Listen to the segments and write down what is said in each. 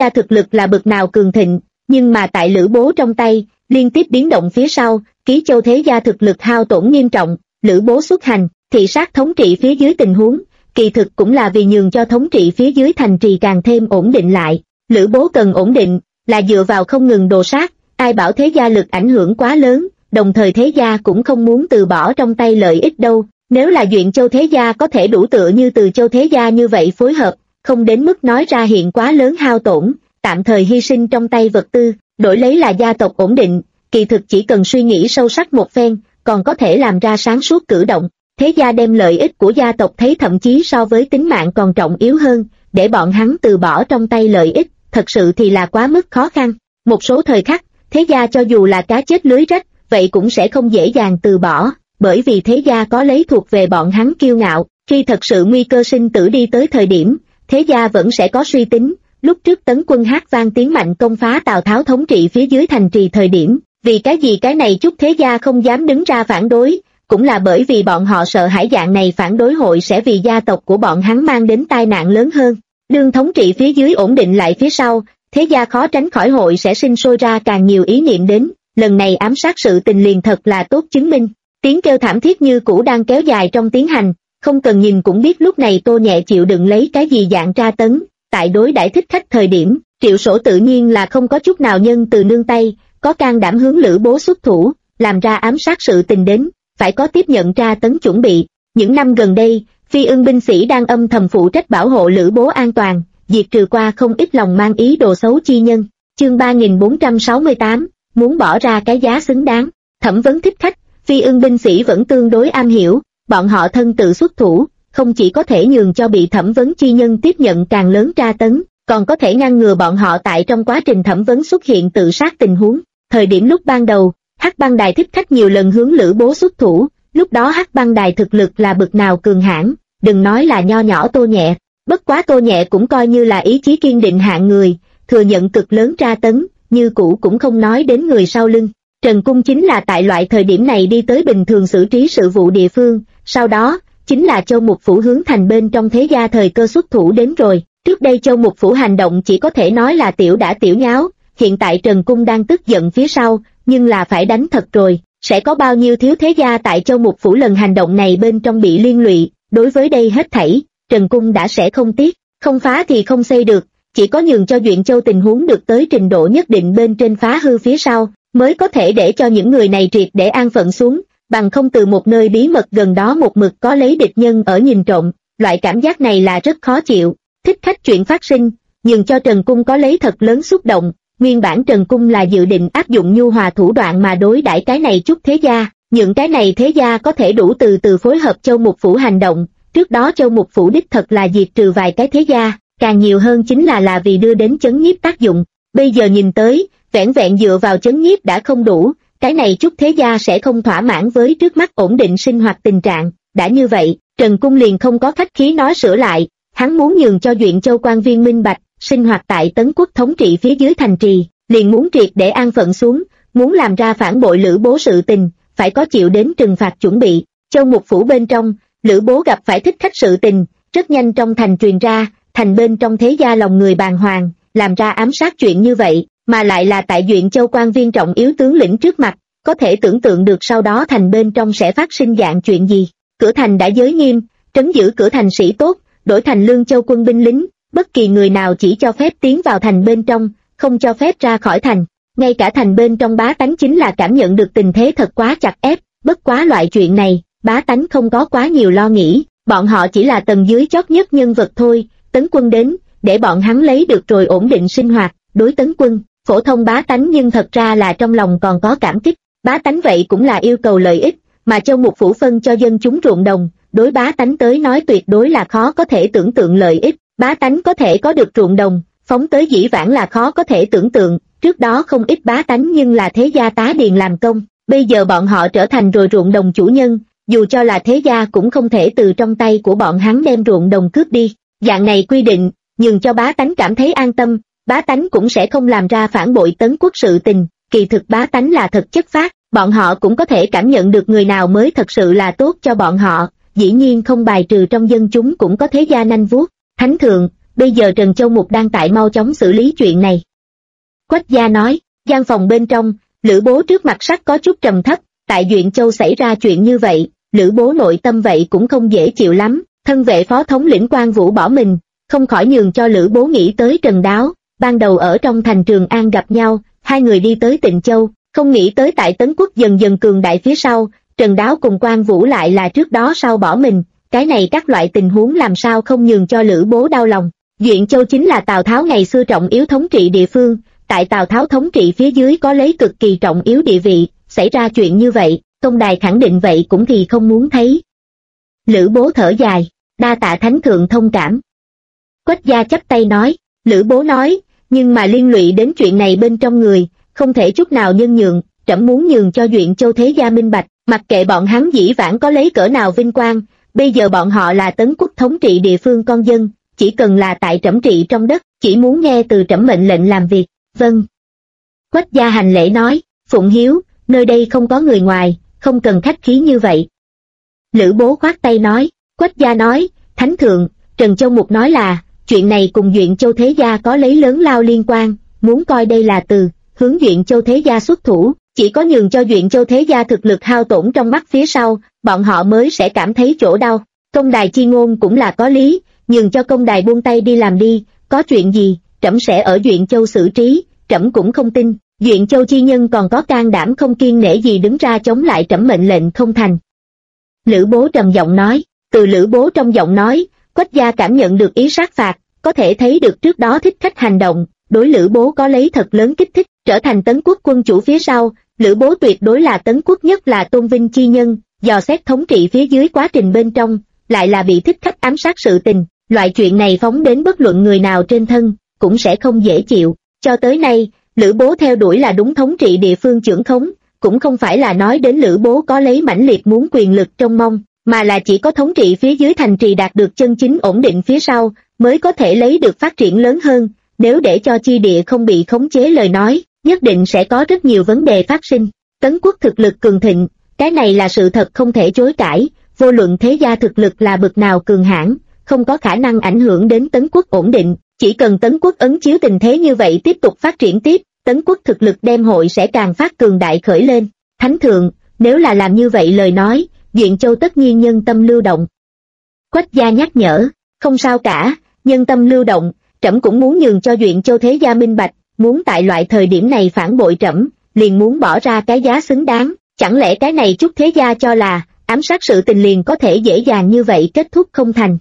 gia thực lực là bậc nào cường thịnh, nhưng mà tại Lữ Bố trong tay, liên tiếp biến động phía sau, Ký Châu thế gia thực lực hao tổn nghiêm trọng. Lữ Bố xuất hành, thị sát thống trị phía dưới tình huống, kỳ thực cũng là vì nhường cho thống trị phía dưới thành trì càng thêm ổn định lại. Lữ Bố cần ổn định, là dựa vào không ngừng đồ sát, ai bảo thế gia lực ảnh hưởng quá lớn, đồng thời thế gia cũng không muốn từ bỏ trong tay lợi ích đâu. Nếu là Duyện Châu thế gia có thể đủ tựa như Từ Châu thế gia như vậy phối hợp, không đến mức nói ra hiện quá lớn hao tổn, tạm thời hy sinh trong tay vật tư, đổi lấy là gia tộc ổn định, kỳ thực chỉ cần suy nghĩ sâu sắc một phen, còn có thể làm ra sáng suốt cử động. Thế gia đem lợi ích của gia tộc thấy thậm chí so với tính mạng còn trọng yếu hơn, để bọn hắn từ bỏ trong tay lợi ích, thật sự thì là quá mức khó khăn. Một số thời khắc, thế gia cho dù là cá chết lưới rách, vậy cũng sẽ không dễ dàng từ bỏ, bởi vì thế gia có lấy thuộc về bọn hắn kiêu ngạo, khi thật sự nguy cơ sinh tử đi tới thời điểm, thế gia vẫn sẽ có suy tính. Lúc trước Tấn quân hát vang tiếng mạnh công phá Tào Tháo thống trị phía dưới thành trì thời điểm, vì cái gì cái này chút thế gia không dám đứng ra phản đối, cũng là bởi vì bọn họ sợ hãi dạng này phản đối hội sẽ vì gia tộc của bọn hắn mang đến tai nạn lớn hơn. Đương thống trị phía dưới ổn định lại phía sau, thế gia khó tránh khỏi hội sẽ sinh sôi ra càng nhiều ý niệm đến, lần này ám sát sự tình liền thật là tốt chứng minh. Tiếng kêu thảm thiết như cũ đang kéo dài trong tiến hành, không cần nhìn cũng biết lúc này Tô Nhẹ chịu đựng lấy cái gì dạng tra tấn. Tại đối đãi thích khách thời điểm, Triệu Sổ tự nhiên là không có chút nào nhân từ nương tay, có can đảm hướng Lữ Bố xuất thủ, làm ra ám sát sự tình đến, phải có tiếp nhận tra tấn chuẩn bị. Những năm gần đây, Phi Ưng binh sĩ đang âm thầm phụ trách bảo hộ Lữ Bố an toàn, diệt trừ qua không ít lòng mang ý đồ xấu chi nhân. Chương 3468, muốn bỏ ra cái giá xứng đáng. Thẩm vấn thích khách, Phi Ưng binh sĩ vẫn tương đối am hiểu, bọn họ thân tự xuất thủ, không chỉ có thể nhường cho bị thẩm vấn chi nhân tiếp nhận càng lớn tra tấn, còn có thể ngăn ngừa bọn họ tại trong quá trình thẩm vấn xuất hiện tự sát tình huống. Thời điểm lúc ban đầu, Hắc Băng Đài thích khách nhiều lần hướng Lữ Bố xuất thủ, lúc đó Hắc Băng Đài thực lực là bậc nào cường hãn, đừng nói là nho nhỏ Tô Nhẹ, bất quá Tô Nhẹ cũng coi như là ý chí kiên định hạng người, thừa nhận cực lớn tra tấn, như cũ cũng không nói đến người sau lưng. Trần Cung chính là tại loại thời điểm này đi tới bình thường xử trí sự vụ địa phương, sau đó chính là Châu Mục Phủ hướng thành bên trong thế gia thời cơ xuất thủ đến rồi. Trước đây Châu Mục Phủ hành động chỉ có thể nói là tiểu đã tiểu nháo, hiện tại Trần Cung đang tức giận phía sau, nhưng là phải đánh thật rồi, sẽ có bao nhiêu thiếu thế gia tại Châu Mục Phủ lần hành động này bên trong bị liên lụy, đối với đây hết thảy, Trần Cung đã sẽ không tiếc, không phá thì không xây được, chỉ có nhường cho Duyện Châu tình huống được tới trình độ nhất định bên trên phá hư phía sau, mới có thể để cho những người này triệt để an phận xuống, bằng không từ một nơi bí mật gần đó một mực có lấy địch nhân ở nhìn trộm, loại cảm giác này là rất khó chịu. Thích khách chuyện phát sinh, nhưng cho Trần Cung có lấy thật lớn xúc động, nguyên bản Trần Cung là dự định áp dụng nhu hòa thủ đoạn mà đối đãi cái này chút thế gia, những cái này thế gia có thể đủ từ từ phối hợp Châu Mục Phủ hành động, trước đó Châu Mục Phủ đích thật là diệt trừ vài cái thế gia, càng nhiều hơn chính là vì đưa đến chấn nhiếp tác dụng, bây giờ nhìn tới, vẻn vẹn dựa vào chấn nhiếp đã không đủ, cái này chút thế gia sẽ không thỏa mãn với trước mắt ổn định sinh hoạt tình trạng, đã như vậy, Trần Cung liền không có khách khí nói sửa lại, hắn muốn nhường cho Duyện Châu quan viên minh bạch, sinh hoạt tại Tấn Quốc thống trị phía dưới thành trì, liền muốn triệt để an phận xuống, muốn làm ra phản bội Lữ Bố sự tình, phải có chịu đến trừng phạt chuẩn bị. Châu Mục Phủ bên trong, Lữ Bố gặp phải thích khách sự tình, rất nhanh trong thành truyền ra, thành bên trong thế gia lòng người bàng hoàng, làm ra ám sát chuyện như vậy, mà lại là tại Duyện Châu quan viên trọng yếu tướng lĩnh trước mặt, có thể tưởng tượng được sau đó thành bên trong sẽ phát sinh dạng chuyện gì. Cửa thành đã giới nghiêm, trấn giữ cửa thành sĩ tốt, đổi thành Lương Châu quân binh lính, bất kỳ người nào chỉ cho phép tiến vào thành bên trong, không cho phép ra khỏi thành. Ngay cả thành bên trong bá tánh chính là cảm nhận được tình thế thật quá chặt ép, bất quá loại chuyện này, bá tánh không có quá nhiều lo nghĩ, bọn họ chỉ là tầng dưới chót nhất nhân vật thôi. Tấn Quân đến, để bọn hắn lấy được rồi ổn định sinh hoạt. Đối Tấn Quân, phổ thông bá tánh nhưng thật ra là trong lòng còn có cảm kích, bá tánh vậy cũng là yêu cầu lợi ích, mà Châu Mục Phủ phân cho dân chúng ruộng đồng, đối bá tánh tới nói tuyệt đối là khó có thể tưởng tượng lợi ích, bá tánh có thể có được ruộng đồng, phóng tới dĩ vãng là khó có thể tưởng tượng, trước đó không ít bá tánh nhưng là thế gia tá điền làm công, bây giờ bọn họ trở thành rồi ruộng đồng chủ nhân, dù cho là thế gia cũng không thể từ trong tay của bọn hắn đem ruộng đồng cướp đi, dạng này quy định, nhường cho bá tánh cảm thấy an tâm, bá tánh cũng sẽ không làm ra phản bội Tấn Quốc sự tình, kỳ thực bá tánh là thật chất phác, bọn họ cũng có thể cảm nhận được người nào mới thật sự là tốt cho bọn họ, dĩ nhiên không bài trừ trong dân chúng cũng có thế gia nanh vuốt. Thánh thượng, bây giờ Trần Châu Mục đang tại mau chóng xử lý chuyện này. Quách gia nói, gian phòng bên trong, Lữ Bố trước mặt sắc có chút trầm thấp, tại Duyện Châu xảy ra chuyện như vậy, Lữ Bố nội tâm vậy cũng không dễ chịu lắm, thân vệ phó thống lĩnh Quan Vũ bỏ mình, không khỏi nhường cho Lữ Bố nghĩ tới Trần Đáo, ban đầu ở trong thành Trường An gặp nhau, hai người đi tới Tịnh Châu, không nghĩ tới tại Tấn Quốc dần dần cường đại phía sau, Trần Đáo cùng Quan Vũ lại là trước đó sau bỏ mình, cái này các loại tình huống làm sao không nhường cho Lữ Bố đau lòng. Duyện Châu chính là Tào Tháo ngày xưa trọng yếu thống trị địa phương, tại Tào Tháo thống trị phía dưới có lấy cực kỳ trọng yếu địa vị, xảy ra chuyện như vậy, công đài khẳng định vậy cũng thì không muốn thấy. Lữ Bố thở dài, đa tạ thánh thượng thông cảm. Quách gia chắp tay nói, Lữ Bố nói, nhưng mà liên lụy đến chuyện này bên trong người, không thể chút nào nhân nhượng, trẫm muốn nhường cho Duyện Châu thế gia minh bạch, mặc kệ bọn hắn dĩ vãng có lấy cỡ nào vinh quang, bây giờ bọn họ là Tấn Quốc thống trị địa phương con dân, chỉ cần là tại trẫm trị trong đất, chỉ muốn nghe từ trẫm mệnh lệnh làm việc. Vâng. Quách gia hành lễ nói, Phụng Hiếu, nơi đây không có người ngoài, không cần khách khí như vậy. Lữ Bố khoát tay nói, Quách gia nói, thánh thượng, Trần Châu Mục nói là, chuyện này cùng Duyện Châu thế gia có lấy lớn lao liên quan, muốn coi đây là từ, hướng Duyện Châu thế gia xuất thủ, chỉ có nhường cho Duyện Châu thế gia thực lực hao tổn trong mắt phía sau, bọn họ mới sẽ cảm thấy chỗ đau. Công đài chi ngôn cũng là có lý, nhường cho công đài buông tay đi làm đi, có chuyện gì, trẫm sẽ ở Duyện Châu xử trí, trẫm cũng không tin, Duyện Châu chi nhân còn có can đảm không kiêng nể gì đứng ra chống lại trẫm mệnh lệnh không thành. Lữ Bố trầm giọng nói, từ Lữ Bố trong giọng nói, Quách gia cảm nhận được ý sát phạt, có thể thấy được trước đó Thích Khách hành động, đối Lữ Bố có lấy thật lớn kích thích, trở thành Tấn Quốc quân chủ phía sau, Lữ Bố tuyệt đối là Tấn Quốc nhất là tôn vinh chi nhân, dò xét thống trị phía dưới quá trình bên trong, lại là bị Thích Khách ám sát sự tình, loại chuyện này phóng đến bất luận người nào trên thân, cũng sẽ không dễ chịu. Cho tới nay, Lữ Bố theo đuổi là đúng thống trị địa phương chưởng khống, cũng không phải là nói đến Lữ Bố có lấy mãnh liệt muốn quyền lực trông mong, mà là chỉ có thống trị phía dưới thành trì đạt được chân chính ổn định phía sau, mới có thể lấy được phát triển lớn hơn, nếu để cho chi địa không bị khống chế lời nói, nhất định sẽ có rất nhiều vấn đề phát sinh. Tấn Quốc thực lực cường thịnh, cái này là sự thật không thể chối cãi, vô luận thế gia thực lực là bậc nào cường hãn, không có khả năng ảnh hưởng đến Tấn Quốc ổn định, chỉ cần Tấn Quốc ấn chiếu tình thế như vậy tiếp tục phát triển tiếp, Tấn Quốc thực lực đem hội sẽ càng phát cường đại khởi lên. Thánh thượng, nếu là làm như vậy lời nói, Duyện Châu tất nhiên nhân tâm lưu động. Quách gia nhắc nhở, không sao cả, nhân tâm lưu động, trẫm cũng muốn nhường cho Duyện Châu thế gia minh bạch, muốn tại loại thời điểm này phản bội trẫm, liền muốn bỏ ra cái giá xứng đáng, chẳng lẽ cái này chút thế gia cho là, ám sát sự tình liền có thể dễ dàng như vậy kết thúc không thành.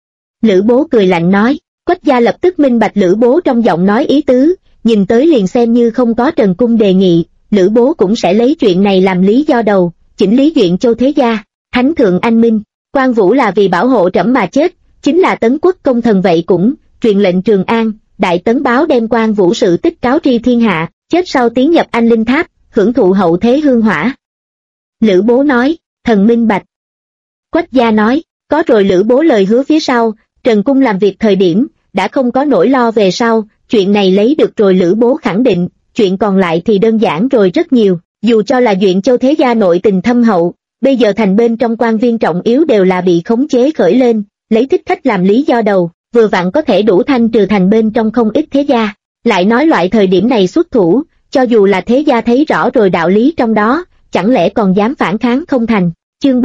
Lữ Bố cười lạnh nói, Quách gia lập tức minh bạch Lữ Bố trong giọng nói ý tứ, nhìn tới liền xem như không có Trần Cung đề nghị, Lữ Bố cũng sẽ lấy chuyện này làm lý do đầu, chỉnh lý Duyện Châu thế gia. Thánh thượng anh minh, Quan Vũ là vì bảo hộ trẫm mà chết, chính là Tấn Quốc công thần vậy cũng, truyền lệnh Trường An, Đại Tấn báo đem Quan Vũ sự tích cáo tri thiên hạ, chết sau tiến nhập Anh Linh Tháp, hưởng thụ hậu thế hương hỏa. Lữ Bố nói, thần minh bạch. Quách gia nói, có rồi Lữ Bố lời hứa phía sau, Trần Cung làm việc thời điểm, đã không có nỗi lo về sau, chuyện này lấy được rồi Lữ Bố khẳng định, chuyện còn lại thì đơn giản rồi rất nhiều, dù cho là Duyện Châu thế gia nội tình thâm hậu, bây giờ thành bên trong quan viên trọng yếu đều là bị khống chế khởi lên, lấy Thích Khách làm lý do đầu, vừa vặn có thể đủ thanh trừ thành bên trong không ít thế gia, lại nói loại thời điểm này xuất thủ, cho dù là thế gia thấy rõ rồi đạo lý trong đó, chẳng lẽ còn dám phản kháng không thành. Chương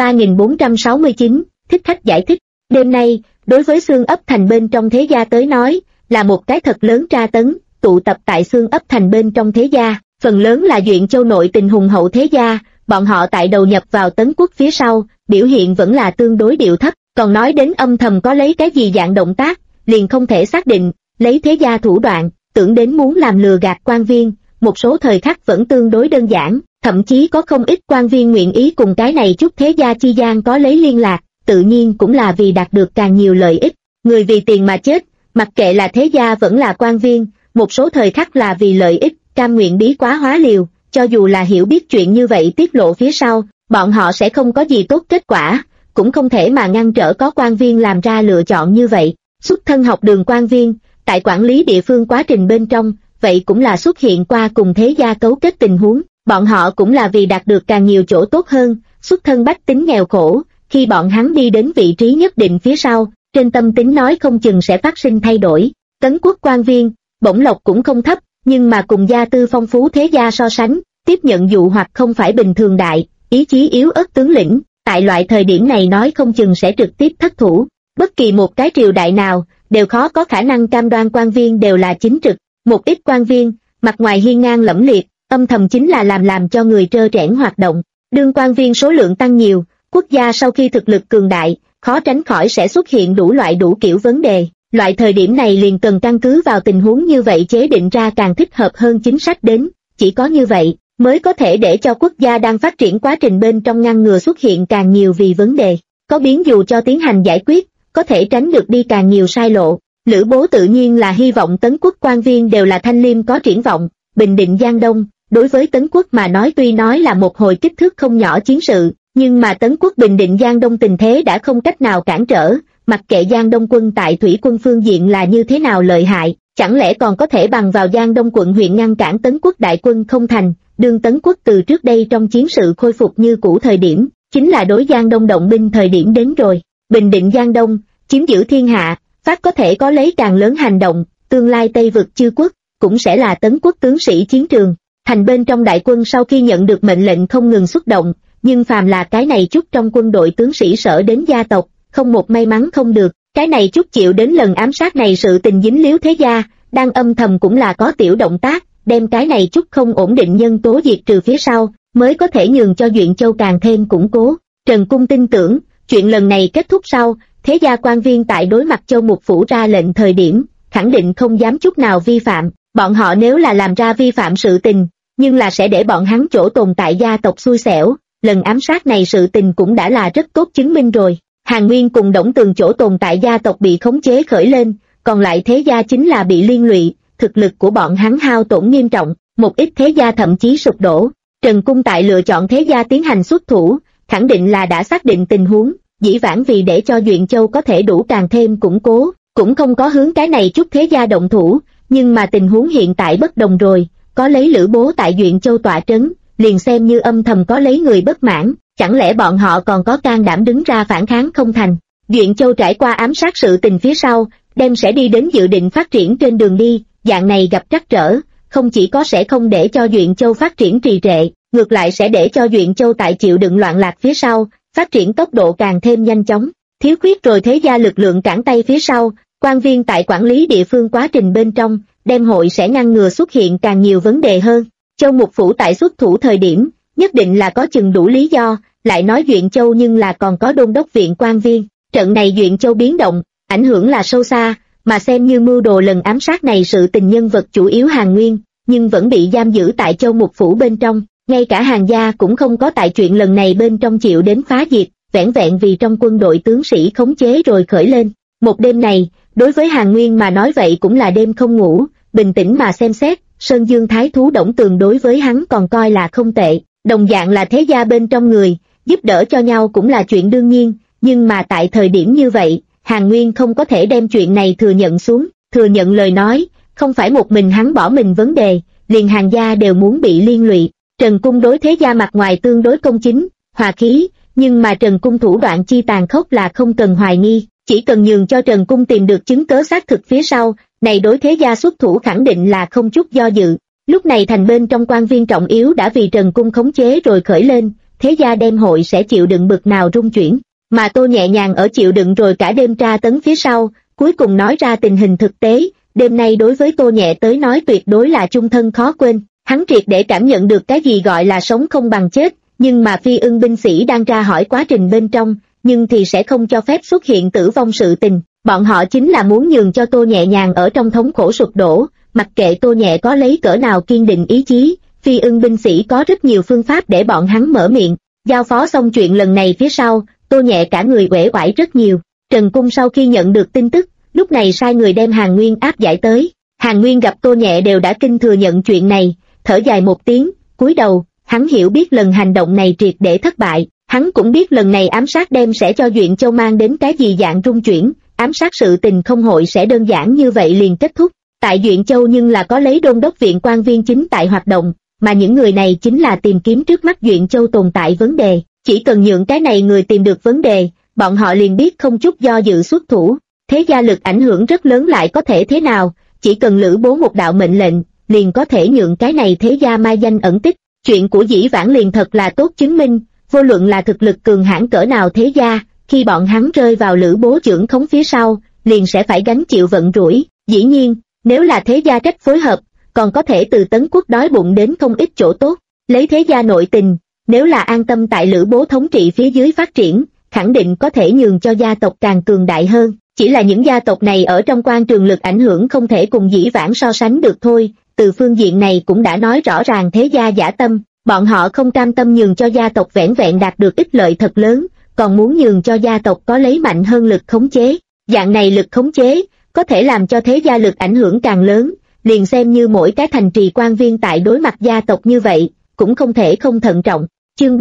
3469, Thích Khách giải thích, đêm nay, đối với xương ấp thành bên trong thế gia tới nói, là một cái thật lớn tra tấn, tụ tập tại xương ấp thành bên trong thế gia, phần lớn là Duyện Châu nội tình hùng hậu thế gia, bọn họ tại đầu nhập vào Tấn Quốc phía sau, biểu hiện vẫn là tương đối điệu thấp, còn nói đến âm thầm có lấy cái gì dạng động tác, liền không thể xác định, lấy thế gia thủ đoạn, tưởng đến muốn làm lừa gạt quan viên, một số thời khắc vẫn tương đối đơn giản, thậm chí có không ít quan viên nguyện ý cùng cái này chút thế gia chi gian có lấy liên lạc, tự nhiên cũng là vì đạt được càng nhiều lợi ích, người vì tiền mà chết, mặc kệ là thế gia vẫn là quan viên, một số thời khắc là vì lợi ích, cam nguyện bí quá hóa liều, cho dù là hiểu biết chuyện như vậy tiết lộ phía sau, bọn họ sẽ không có gì tốt kết quả, cũng không thể mà ngăn trở có quan viên làm ra lựa chọn như vậy. Xuất thân học đường quan viên, tại quản lý địa phương quá trình bên trong, vậy cũng là xuất hiện qua cùng thế gia cấu kết tình huống, bọn họ cũng là vì đạt được càng nhiều chỗ tốt hơn, xuất thân bách tính nghèo khổ, khi bọn hắn đi đến vị trí nhất định phía sau, trên tâm tính nói không chừng sẽ phát sinh thay đổi. Tấn quốc quan viên, bổng lộc cũng không thấp, nhưng mà cùng gia tư phong phú thế gia so sánh, tiếp nhận dụ hoặc không phải bình thường đại, ý chí yếu ớt tướng lĩnh, tại loại thời điểm này nói không chừng sẽ trực tiếp thất thủ. Bất kỳ một cái triều đại nào, đều khó có khả năng cam đoan quan viên đều là chính trực. Một ít quan viên, mặt ngoài hiên ngang lẫm liệt, âm thầm chính là làm cho người trơ trẽn hoạt động. Đương quan viên số lượng tăng nhiều, quốc gia sau khi thực lực cường đại, khó tránh khỏi sẽ xuất hiện đủ loại đủ kiểu vấn đề. Loại thời điểm này liền cần căn cứ vào tình huống như vậy chế định ra càng thích hợp hơn chính sách đến, chỉ có như vậy mới có thể để cho quốc gia đang phát triển quá trình bên trong ngăn ngừa xuất hiện càng nhiều vì vấn đề. Có biến dù cho tiến hành giải quyết, có thể tránh được đi càng nhiều sai lộ. Lữ Bố tự nhiên là hy vọng Tấn quốc quan viên đều là thanh liêm có triển vọng. Bình định Giang Đông, đối với Tấn quốc mà nói tuy nói là một hồi kích thước không nhỏ chiến sự, nhưng mà Tấn quốc bình định Giang Đông tình thế đã không cách nào cản trở, mặc kệ Giang Đông quân tại thủy quân phương diện là như thế nào lợi hại, chẳng lẽ còn có thể bằng vào Giang Đông quận huyện ngăn cản Tấn quốc đại quân không thành. Đương Tấn quốc từ trước đây trong chiến sự khôi phục như cũ thời điểm, chính là đối Giang Đông động binh thời điểm đến rồi. Bình định Giang Đông, chiếm giữ thiên hạ, Pháp có thể có lấy càng lớn hành động, tương lai Tây vực chư quốc, cũng sẽ là Tấn quốc tướng sĩ chiến trường. Thành bên trong đại quân sau khi nhận được mệnh lệnh không ngừng xuất động, nhưng phàm là cái này chút trong quân đội tướng sĩ sợ đến gia tộc, không một may mắn không được, cái này chút chịu đến lần ám sát này sự tình dính líu thế gia, đang âm thầm cũng là có tiểu động tác, đem cái này chút không ổn định nhân tố diệt trừ phía sau, mới có thể nhường cho Duyện Châu càng thêm củng cố. Trần Cung tin tưởng, chuyện lần này kết thúc sau, thế gia quan viên tại đối mặt Châu Mục Phủ ra lệnh thời điểm, khẳng định không dám chút nào vi phạm, bọn họ nếu là làm ra vi phạm sự tình, nhưng là sẽ để bọn hắn chỗ tồn tại gia tộc xui xẻo, lần ám sát này sự tình cũng đã là rất tốt chứng minh rồi. Hàn Nguyên cùng Đổng Tường chỗ tồn tại gia tộc bị khống chế khởi lên, còn lại thế gia chính là bị liên lụy, thực lực của bọn hắn hao tổn nghiêm trọng, một ít thế gia thậm chí sụp đổ. Trần Cung tại lựa chọn thế gia tiến hành xuất thủ, khẳng định là đã xác định tình huống, dĩ vãng vì để cho Duyện Châu có thể đủ càng thêm củng cố, cũng không có hướng cái này chút thế gia động thủ, nhưng mà tình huống hiện tại bất đồng rồi, có lấy Lữ Bố tại Duyện Châu tọa trấn, liền xem như âm thầm có lấy người bất mãn, chẳng lẽ bọn họ còn có can đảm đứng ra phản kháng không thành. Duyện Châu trải qua ám sát sự tình phía sau, đem sẽ đi đến dự định phát triển trên đường đi, dạng này gặp trắc trở, không chỉ có sẽ không để cho Duyện Châu phát triển trì trệ, ngược lại sẽ để cho Duyện Châu tại chịu đựng loạn lạc phía sau, phát triển tốc độ càng thêm nhanh chóng. Thiếu khuyết rồi thế gia lực lượng cản tay phía sau, quan viên tại quản lý địa phương quá trình bên trong, đem hội sẽ ngăn ngừa xuất hiện càng nhiều vấn đề hơn. Châu Mục Phủ tại xuất thủ thời điểm, nhất định là có chừng đủ lý do, lại nói Duyện Châu nhưng là còn có đôn đốc viện quan viên, trận này Duyện Châu biến động, ảnh hưởng là sâu xa, mà xem như mưu đồ lần ám sát này sự tình nhân vật chủ yếu Hàn Nguyên, nhưng vẫn bị giam giữ tại Châu Mục Phủ bên trong, ngay cả Hàn gia cũng không có tại chuyện lần này bên trong chịu đến phá diệt, vẻn vẹn vì trong quân đội tướng sĩ khống chế rồi khởi lên. Một đêm này, đối với Hàn Nguyên mà nói vậy cũng là đêm không ngủ, bình tĩnh mà xem xét, Sơn Dương Thái Thú Đổng Tường đối với hắn còn coi là không tệ, đồng dạng là thế gia bên trong người, giúp đỡ cho nhau cũng là chuyện đương nhiên, nhưng mà tại thời điểm như vậy, Hàn Nguyên không có thể đem chuyện này thừa nhận xuống, thừa nhận lời nói, không phải một mình hắn bỏ mình vấn đề, liền Hàn gia đều muốn bị liên lụy. Trần Cung đối thế gia mặt ngoài tương đối công chính, hòa khí, nhưng mà Trần Cung thủ đoạn chi tàn khốc là không cần hoài nghi, chỉ cần nhường cho Trần Cung tìm được chứng cớ xác thực phía sau, này đối thế gia xuất thủ khẳng định là không chút do dự. Lúc này thành bên trong quan viên trọng yếu đã vì Trần Cung khống chế rồi khởi lên, thế gia đem hội sẽ chịu đựng bực nào rung chuyển, mà Tô nhẹ nhàng ở chịu đựng rồi cả đêm tra tấn phía sau, cuối cùng nói ra tình hình thực tế, đêm nay đối với Tô nhẹ tới nói tuyệt đối là chung thân khó quên. Hắn triệt để cảm nhận được cái gì gọi là sống không bằng chết, nhưng mà Phi Ưng binh sĩ đang tra hỏi quá trình bên trong, nhưng thì sẽ không cho phép xuất hiện tử vong sự tình. Bọn họ chính là muốn nhường cho Tô nhẹ nhàng ở trong thống khổ sụp đổ, mặc kệ Tô nhẹ có lấy cỡ nào kiên định ý chí, Phi Ưng binh sĩ có rất nhiều phương pháp để bọn hắn mở miệng. Giao phó xong chuyện lần này phía sau, Tô nhẹ cả người uể oải rất nhiều. Trần Cung sau khi nhận được tin tức, lúc này sai người đem Hàn Nguyên áp giải tới. Hàn Nguyên gặp Tô nhẹ đều đã kinh thừa nhận chuyện này, thở dài một tiếng, cúi đầu, hắn hiểu biết lần hành động này triệt để thất bại, hắn cũng biết lần này ám sát đem sẽ cho Duyện Châu mang đến cái gì dạng rung chuyển, ám sát sự tình không hội sẽ đơn giản như vậy liền kết thúc. Tại Duyện Châu nhưng là có lấy đôn đốc viện quan viên chính tại hoạt động, mà những người này chính là tìm kiếm trước mắt Duyện Châu tồn tại vấn đề, chỉ cần nhượng cái này người tìm được vấn đề, bọn họ liền biết không chút do dự xuất thủ. Thế gia lực ảnh hưởng rất lớn lại có thể thế nào, chỉ cần Lữ Bố một đạo mệnh lệnh, liền có thể nhượng cái này thế gia mai danh ẩn tích. Chuyện của Dĩ Vãng liền thật là tốt chứng minh, vô luận là thực lực cường hãn cỡ nào thế gia, khi bọn hắn rơi vào Lữ Bố trưởng khống phía sau, liền sẽ phải gánh chịu vận rủi. Dĩ nhiên, nếu là thế gia trách phối hợp, còn có thể từ Tấn Quốc đói bụng đến không ít chỗ tốt. Lấy thế gia nội tình, nếu là an tâm tại Lữ Bố thống trị phía dưới phát triển, khẳng định có thể nhường cho gia tộc càng cường đại hơn. Chỉ là những gia tộc này ở trong quan trường lực ảnh hưởng không thể cùng Dĩ Vãng so sánh được thôi. Từ phương diện này cũng đã nói rõ ràng thế gia dã tâm, bọn họ không cam tâm nhường cho gia tộc vẻn vẹn đạt được ích lợi thật lớn, còn muốn nhường cho gia tộc có lấy mạnh hơn lực khống chế. Dạng này lực khống chế, có thể làm cho thế gia lực ảnh hưởng càng lớn, liền xem như mỗi cái thành trì quan viên tại đối mặt gia tộc như vậy, cũng không thể không thận trọng. Chương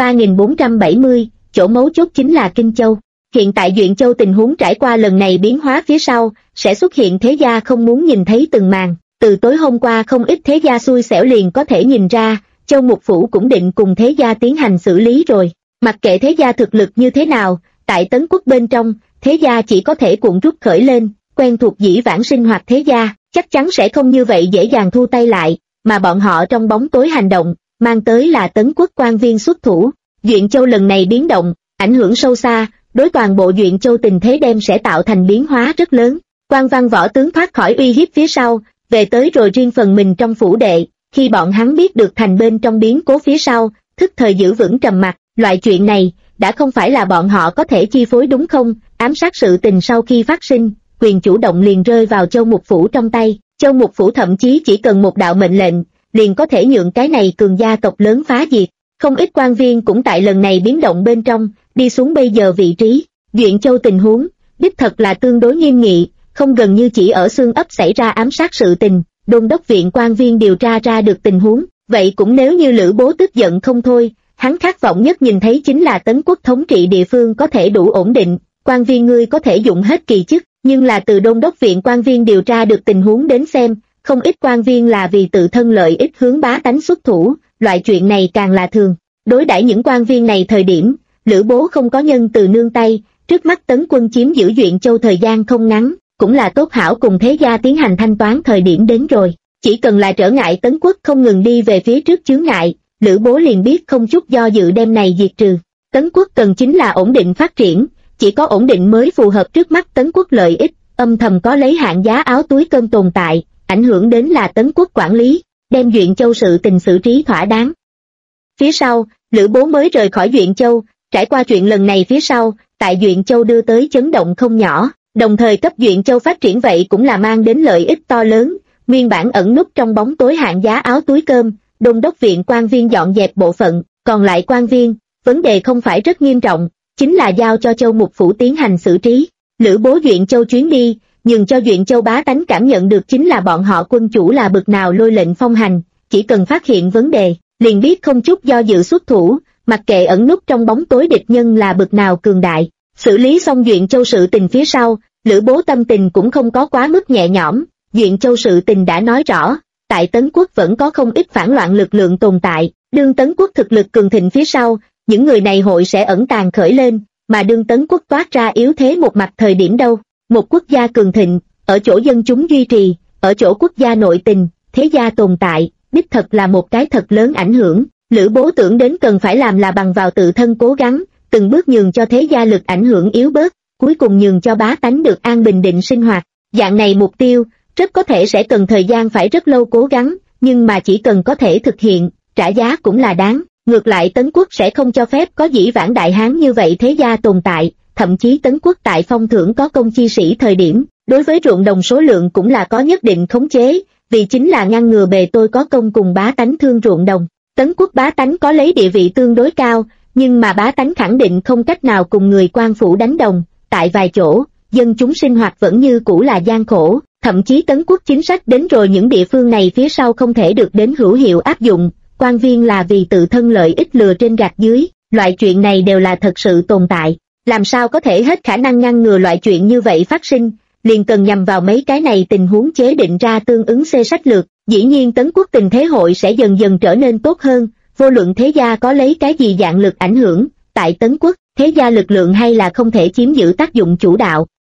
3470, chỗ mấu chốt chính là Kinh Châu. Hiện tại Duyện Châu tình huống trải qua lần này biến hóa phía sau, sẽ xuất hiện thế gia không muốn nhìn thấy từng màn. Từ tối hôm qua không ít thế gia xui xẻo liền có thể nhìn ra, Châu Mục Phủ cũng định cùng thế gia tiến hành xử lý rồi. Mặc kệ thế gia thực lực như thế nào, tại Tấn Quốc bên trong, thế gia chỉ có thể cuộn rút khởi lên, quen thuộc Dĩ Vãng sinh hoạt thế gia, chắc chắn sẽ không như vậy dễ dàng thu tay lại, mà bọn họ trong bóng tối hành động, mang tới là Tấn Quốc quan viên xuất thủ. Duyện Châu lần này biến động, ảnh hưởng sâu xa, đối toàn bộ Duyện Châu tình thế đem sẽ tạo thành biến hóa rất lớn. Quan văn võ tướng thoát khỏi uy hiếp phía sau, về tới rồi riêng phần mình trong phủ đệ, khi bọn hắn biết được thành bên trong biến cố phía sau, thức thời giữ vững trầm mặc. Loại chuyện này, đã không phải là bọn họ có thể chi phối đúng không? Ám sát sự tình sau khi phát sinh, quyền chủ động liền rơi vào Châu Mục Phủ trong tay. Châu Mục Phủ thậm chí chỉ cần một đạo mệnh lệnh, liền có thể nhượng cái này cường gia tộc lớn phá diệt. Không ít quan viên cũng tại lần này biến động bên trong, đi xuống bây giờ vị trí. Duyện Châu tình huống, đích thật là tương đối nghiêm nghị, không gần như chỉ ở xương ấp xảy ra ám sát sự tình, đôn đốc viện quan viên điều tra ra được tình huống. Vậy cũng nếu như Lữ Bố tức giận không thôi, hắn khát vọng nhất nhìn thấy chính là Tấn Quốc thống trị địa phương có thể đủ ổn định, quan viên ngươi có thể dụng hết kỳ chức, nhưng là từ đôn đốc viện quan viên điều tra được tình huống đến xem, không ít quan viên là vì tự thân lợi ích hướng bá tánh xuất thủ, loại chuyện này càng là thường. Đối đãi những quan viên này thời điểm, Lữ Bố không có nhân từ nương tay, trước mắt Tấn quân chiếm giữ Duyện Châu thời gian không ngắn, cũng là tốt hảo cùng thế gia tiến hành thanh toán thời điểm đến rồi. Chỉ cần là trở ngại Tấn Quốc không ngừng đi về phía trước chướng ngại, Lữ Bố liền biết không chút do dự đem này diệt trừ. Tấn Quốc cần chính là ổn định phát triển, chỉ có ổn định mới phù hợp trước mắt Tấn Quốc lợi ích, âm thầm có lấy hạng giá áo túi cơm tồn tại, ảnh hưởng đến là Tấn Quốc quản lý, đem Duyện Châu sự tình xử trí thỏa đáng. Phía sau, Lữ Bố mới rời khỏi Duyện Châu, trải qua chuyện lần này phía sau, tại Duyện Châu đưa tới chấn động không nhỏ, đồng thời cấp Duyện Châu phát triển vậy cũng là mang đến lợi ích to lớn. Nguyên bản ẩn núp trong bóng tối hạng giá áo túi cơm, đôn đốc viện quan viên dọn dẹp bộ phận, còn lại quan viên, vấn đề không phải rất nghiêm trọng, chính là giao cho Châu Mục Phủ tiến hành xử trí. Lữ Bố Duyện Châu chuyến đi, nhưng cho Duyện Châu bá tánh cảm nhận được chính là bọn họ quân chủ là bực nào lôi lệnh phong hành, chỉ cần phát hiện vấn đề, liền biết không chút do dự xuất thủ, mặc kệ ẩn núp trong bóng tối địch nhân là bực nào cường đại. Xử lý xong Duyện Châu sự tình phía sau, Lữ Bố tâm tình cũng không có quá mức nhẹ nhõm. Duyện Châu sự tình đã nói rõ, tại Tấn Quốc vẫn có không ít phản loạn lực lượng tồn tại, đương Tấn Quốc thực lực cường thịnh phía sau, những người này hội sẽ ẩn tàng khởi lên, mà đương Tấn Quốc toát ra yếu thế một mặt thời điểm đâu. Một quốc gia cường thịnh, ở chỗ dân chúng duy trì, ở chỗ quốc gia nội tình, thế gia tồn tại, đích thật là một cái thật lớn ảnh hưởng. Lữ Bố tưởng đến cần phải làm là bằng vào tự thân cố gắng, từng bước nhường cho thế gia lực ảnh hưởng yếu bớt, cuối cùng nhường cho bá tánh được an bình định sinh hoạt. Dạng này mục tiêu, rất có thể sẽ cần thời gian phải rất lâu cố gắng, nhưng mà chỉ cần có thể thực hiện, trả giá cũng là đáng. Ngược lại Tấn Quốc sẽ không cho phép có Dĩ Vãng đại hán như vậy thế gia tồn tại, thậm chí Tấn Quốc tại phong thưởng có công chi sĩ thời điểm, đối với ruộng đồng số lượng cũng là có nhất định khống chế, vì chính là ngăn ngừa bề tôi có công cùng bá tánh thương ruộng đồng. Tấn Quốc bá tánh có lấy địa vị tương đối cao, nhưng mà bá tánh khẳng định không cách nào cùng người quan phủ đánh đồng, tại vài chỗ, dân chúng sinh hoạt vẫn như cũ là gian khổ, thậm chí Tấn Quốc chính sách đến rồi những địa phương này phía sau không thể được đến hữu hiệu áp dụng, quan viên là vì tự thân lợi ích lừa trên gạt dưới, loại chuyện này đều là thật sự tồn tại. Làm sao có thể hết khả năng ngăn ngừa loại chuyện như vậy phát sinh, liền cần nhằm vào mấy cái này tình huống chế định ra tương ứng sách lược. Dĩ nhiên Tấn Quốc tình thế hội sẽ dần dần trở nên tốt hơn, vô luận thế gia có lấy cái gì dạng lực ảnh hưởng, tại Tấn Quốc, thế gia lực lượng hay là không thể chiếm giữ tác dụng chủ đạo.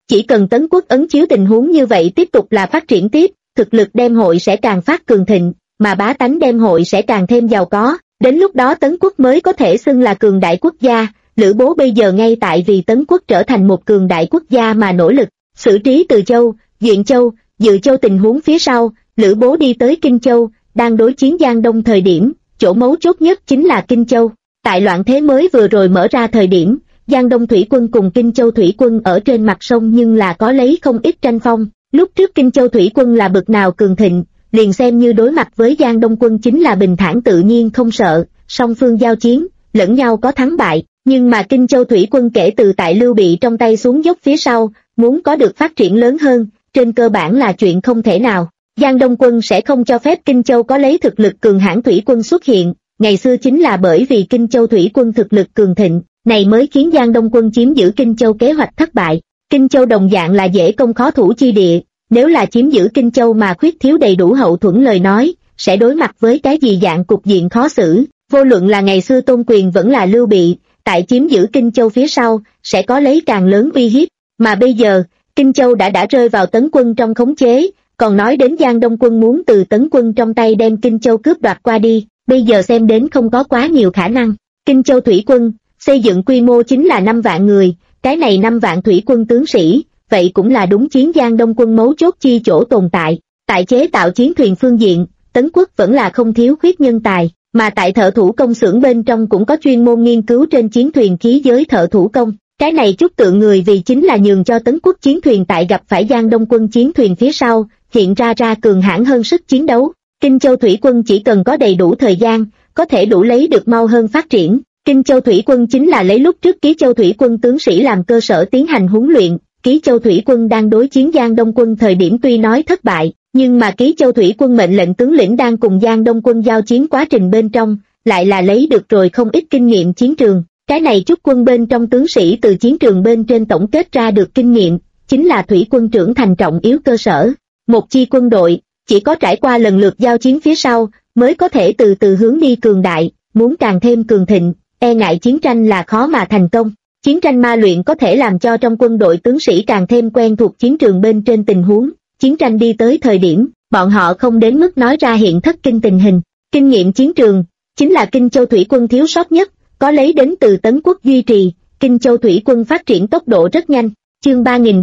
Chỉ cần Tấn Quốc ấn chiếu tình huống như vậy tiếp tục là phát triển tiếp, thực lực đem hội sẽ càng phát cường thịnh, mà bá tánh đem hội sẽ càng thêm giàu có, đến lúc đó Tấn Quốc mới có thể xưng là cường đại quốc gia. Lữ Bố bây giờ ngay tại vì Tấn Quốc trở thành một cường đại quốc gia mà nỗ lực, xử trí Từ Châu, Duyện Châu, Dự Châu tình huống phía sau, Lữ Bố đi tới Kinh Châu, đang đối chiến Giang Đông thời điểm, chỗ mấu chốt nhất chính là Kinh Châu. Tại loạn thế mới vừa rồi mở ra thời điểm, Giang Đông thủy quân cùng Kinh Châu thủy quân ở trên mặt sông nhưng là có lấy không ít tranh phong. Lúc trước Kinh Châu thủy quân là bực nào cường thịnh, liền xem như đối mặt với Giang Đông quân chính là bình thản tự nhiên không sợ, song phương giao chiến, lẫn nhau có thắng bại. Nhưng mà Kinh Châu thủy quân kể từ tại Lưu Bị trong tay xuống dốc phía sau, muốn có được phát triển lớn hơn, trên cơ bản là chuyện không thể nào. Giang Đông quân sẽ không cho phép Kinh Châu có lấy thực lực cường hãn thủy quân xuất hiện, ngày xưa chính là bởi vì Kinh Châu thủy quân thực lực cường thịnh, này mới khiến Giang Đông quân chiếm giữ Kinh Châu kế hoạch thất bại. Kinh Châu đồng dạng là dễ công khó thủ chi địa, nếu là chiếm giữ Kinh Châu mà khuyết thiếu đầy đủ hậu thuẫn lời nói, sẽ đối mặt với cái gì dạng cục diện khó xử. Vô luận là ngày xưa Tôn Quyền vẫn là Lưu Bị, tại chiếm giữ Kinh Châu phía sau, sẽ có lấy càng lớn uy hiếp, mà bây giờ, Kinh Châu đã rơi vào Tấn quân trong khống chế, còn nói đến Giang Đông quân muốn từ Tấn quân trong tay đem Kinh Châu cướp đoạt qua đi, bây giờ xem đến không có quá nhiều khả năng. Kinh Châu thủy quân, xây dựng quy mô chính là 5 vạn người, cái này 5 vạn thủy quân tướng sĩ, vậy cũng là đúng chiến Giang Đông quân mấu chốt chi chỗ tồn tại. Tại chế tạo chiến thuyền phương diện, Tấn Quốc vẫn là không thiếu khuyết nhân tài, mà tại thợ thủ công xưởng bên trong cũng có chuyên môn nghiên cứu trên chiến thuyền khí giới thợ thủ công. Cái này chút tượng người vì chính là nhường cho Tấn Quốc chiến thuyền tại gặp phải Giang Đông quân chiến thuyền phía sau, hiện ra cường hãn hơn sức chiến đấu. Kinh Châu thủy quân chỉ cần có đầy đủ thời gian, có thể đủ lấy được mau hơn phát triển. Kinh Châu thủy quân chính là lấy lúc trước Ký Châu thủy quân tướng sĩ làm cơ sở tiến hành huấn luyện. Ký Châu thủy quân đang đối chiến Giang Đông quân thời điểm tuy nói thất bại, nhưng mà Ký Châu thủy quân mệnh lệnh tướng lĩnh đang cùng Giang Đông quân giao chiến quá trình bên trong, lại là lấy được rồi không ít kinh nghiệm chiến trường. Cái này chút quân bên trong tướng sĩ từ chiến trường bên trên tổng kết ra được kinh nghiệm, chính là thủy quân trưởng thành trọng yếu cơ sở. Một chi quân đội, chỉ có trải qua lần lượt giao chiến phía sau, mới có thể từ từ hướng đi cường đại, muốn càng thêm cường thịnh, e ngại chiến tranh là khó mà thành công. Chiến tranh ma luyện có thể làm cho trong quân đội tướng sĩ càng thêm quen thuộc chiến trường bên trên tình huống, chiến tranh đi tới thời điểm, bọn họ không đến mức nói ra hiện thất kinh tình hình. Kinh nghiệm chiến trường, chính là Kinh Châu thủy quân thiếu sót nhất, có lấy đến từ Tấn Quốc duy trì, Kinh Châu thủy quân phát triển tốc độ rất nhanh. Chương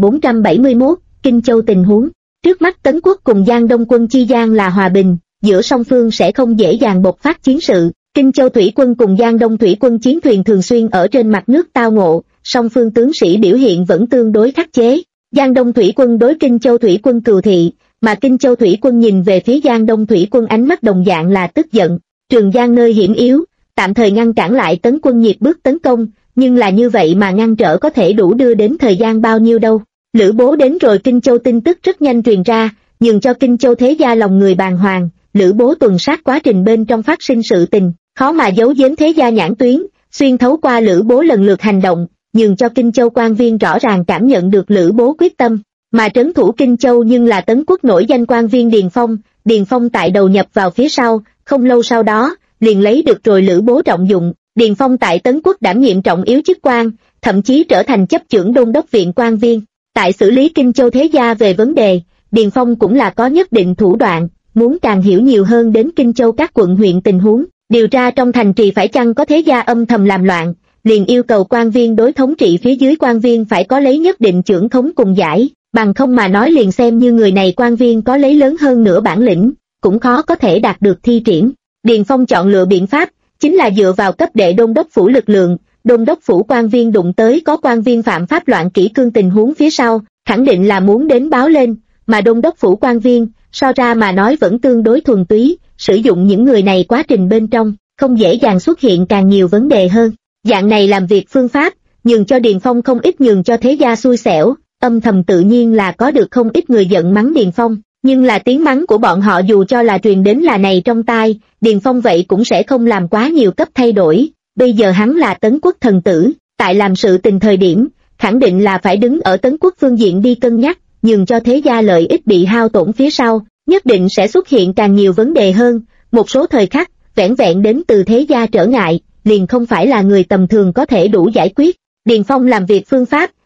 3471, Kinh Châu tình huống. Trước mắt Tấn Quốc cùng Giang Đông quân chi gian là hòa bình, giữa song phương sẽ không dễ dàng bộc phát chiến sự. Kinh Châu thủy quân cùng Giang Đông thủy quân chiến thuyền thường xuyên ở trên mặt nước tao ngộ, song phương tướng sĩ biểu hiện vẫn tương đối khắc chế. Giang Đông thủy quân đối Kinh Châu thủy quân cừu thị, mà Kinh Châu thủy quân nhìn về phía Giang Đông thủy quân ánh mắt đồng dạng là tức giận. Trường Giang nơi hiểm yếu, tạm thời ngăn cản lại Tấn quân nhiệt bước tấn công, nhưng là như vậy mà ngăn trở có thể đủ đưa đến thời gian bao nhiêu đâu. Lữ Bố đến rồi Kinh Châu tin tức rất nhanh truyền ra, nhường cho Kinh Châu thế gia lòng người bàng hoàng. Lữ Bố tuần sát quá trình bên trong phát sinh sự tình, khó mà giấu giếm thế gia nhãn tuyến, xuyên thấu qua Lữ Bố lần lượt hành động, nhường cho Kinh Châu quan viên rõ ràng cảm nhận được Lữ Bố quyết tâm. Mà trấn thủ Kinh Châu nhưng là Tấn Quốc nổi danh quan viên Điền Phong. Điền Phong tại đầu nhập vào phía sau, không lâu sau đó, liền lấy được rồi Lữ Bố trọng dụng. Điền Phong tại Tấn Quốc đảm nhiệm trọng yếu chức quan, thậm chí trở thành chấp chưởng đôn đốc viện quan viên. Tại xử lý Kinh Châu thế gia về vấn đề, Điền Phong cũng là có nhất định thủ đoạn, muốn càng hiểu nhiều hơn đến Kinh Châu các quận huyện tình huống, điều tra trong thành trì phải chăng có thế gia âm thầm làm loạn, liền yêu cầu quan viên đối thống trị phía dưới quan viên phải có lấy nhất định chưởng thống cùng giải, bằng không mà nói liền xem như người này quan viên có lấy lớn hơn nữa bản lĩnh, cũng khó có thể đạt được thi triển. Điền Phong chọn lựa biện pháp, chính là dựa vào cấp đệ đôn đốc phủ lực lượng. Đôn đốc phủ quan viên đụng tới có quan viên phạm pháp loạn kỷ cương tình huống phía sau, khẳng định là muốn đến báo lên, mà đôn đốc phủ quan viên, so ra mà nói vẫn tương đối thuần túy, sử dụng những người này quá trình bên trong, không dễ dàng xuất hiện càng nhiều vấn đề hơn. Dạng này làm việc phương pháp, nhường cho Điền Phong không ít nhường cho thế gia xui xẻo, âm thầm tự nhiên là có được không ít người giận mắng Điền Phong, nhưng là tiếng mắng của bọn họ dù cho là truyền đến là này trong tai, Điền Phong vậy cũng sẽ không làm quá nhiều cấp thay đổi. Bây giờ hắn là Tấn Quốc thần tử, tại làm sự tình thời điểm, khẳng định là phải đứng ở Tấn Quốc phương diện đi cân nhắc, nhường cho thế gia lợi ích bị hao tổn phía sau, nhất định sẽ xuất hiện càng nhiều vấn đề hơn. Một số thời khắc, vẻn vẹn đến từ thế gia trở ngại, liền không phải là người tầm thường có thể đủ giải quyết. Điền Phong làm việc phương pháp,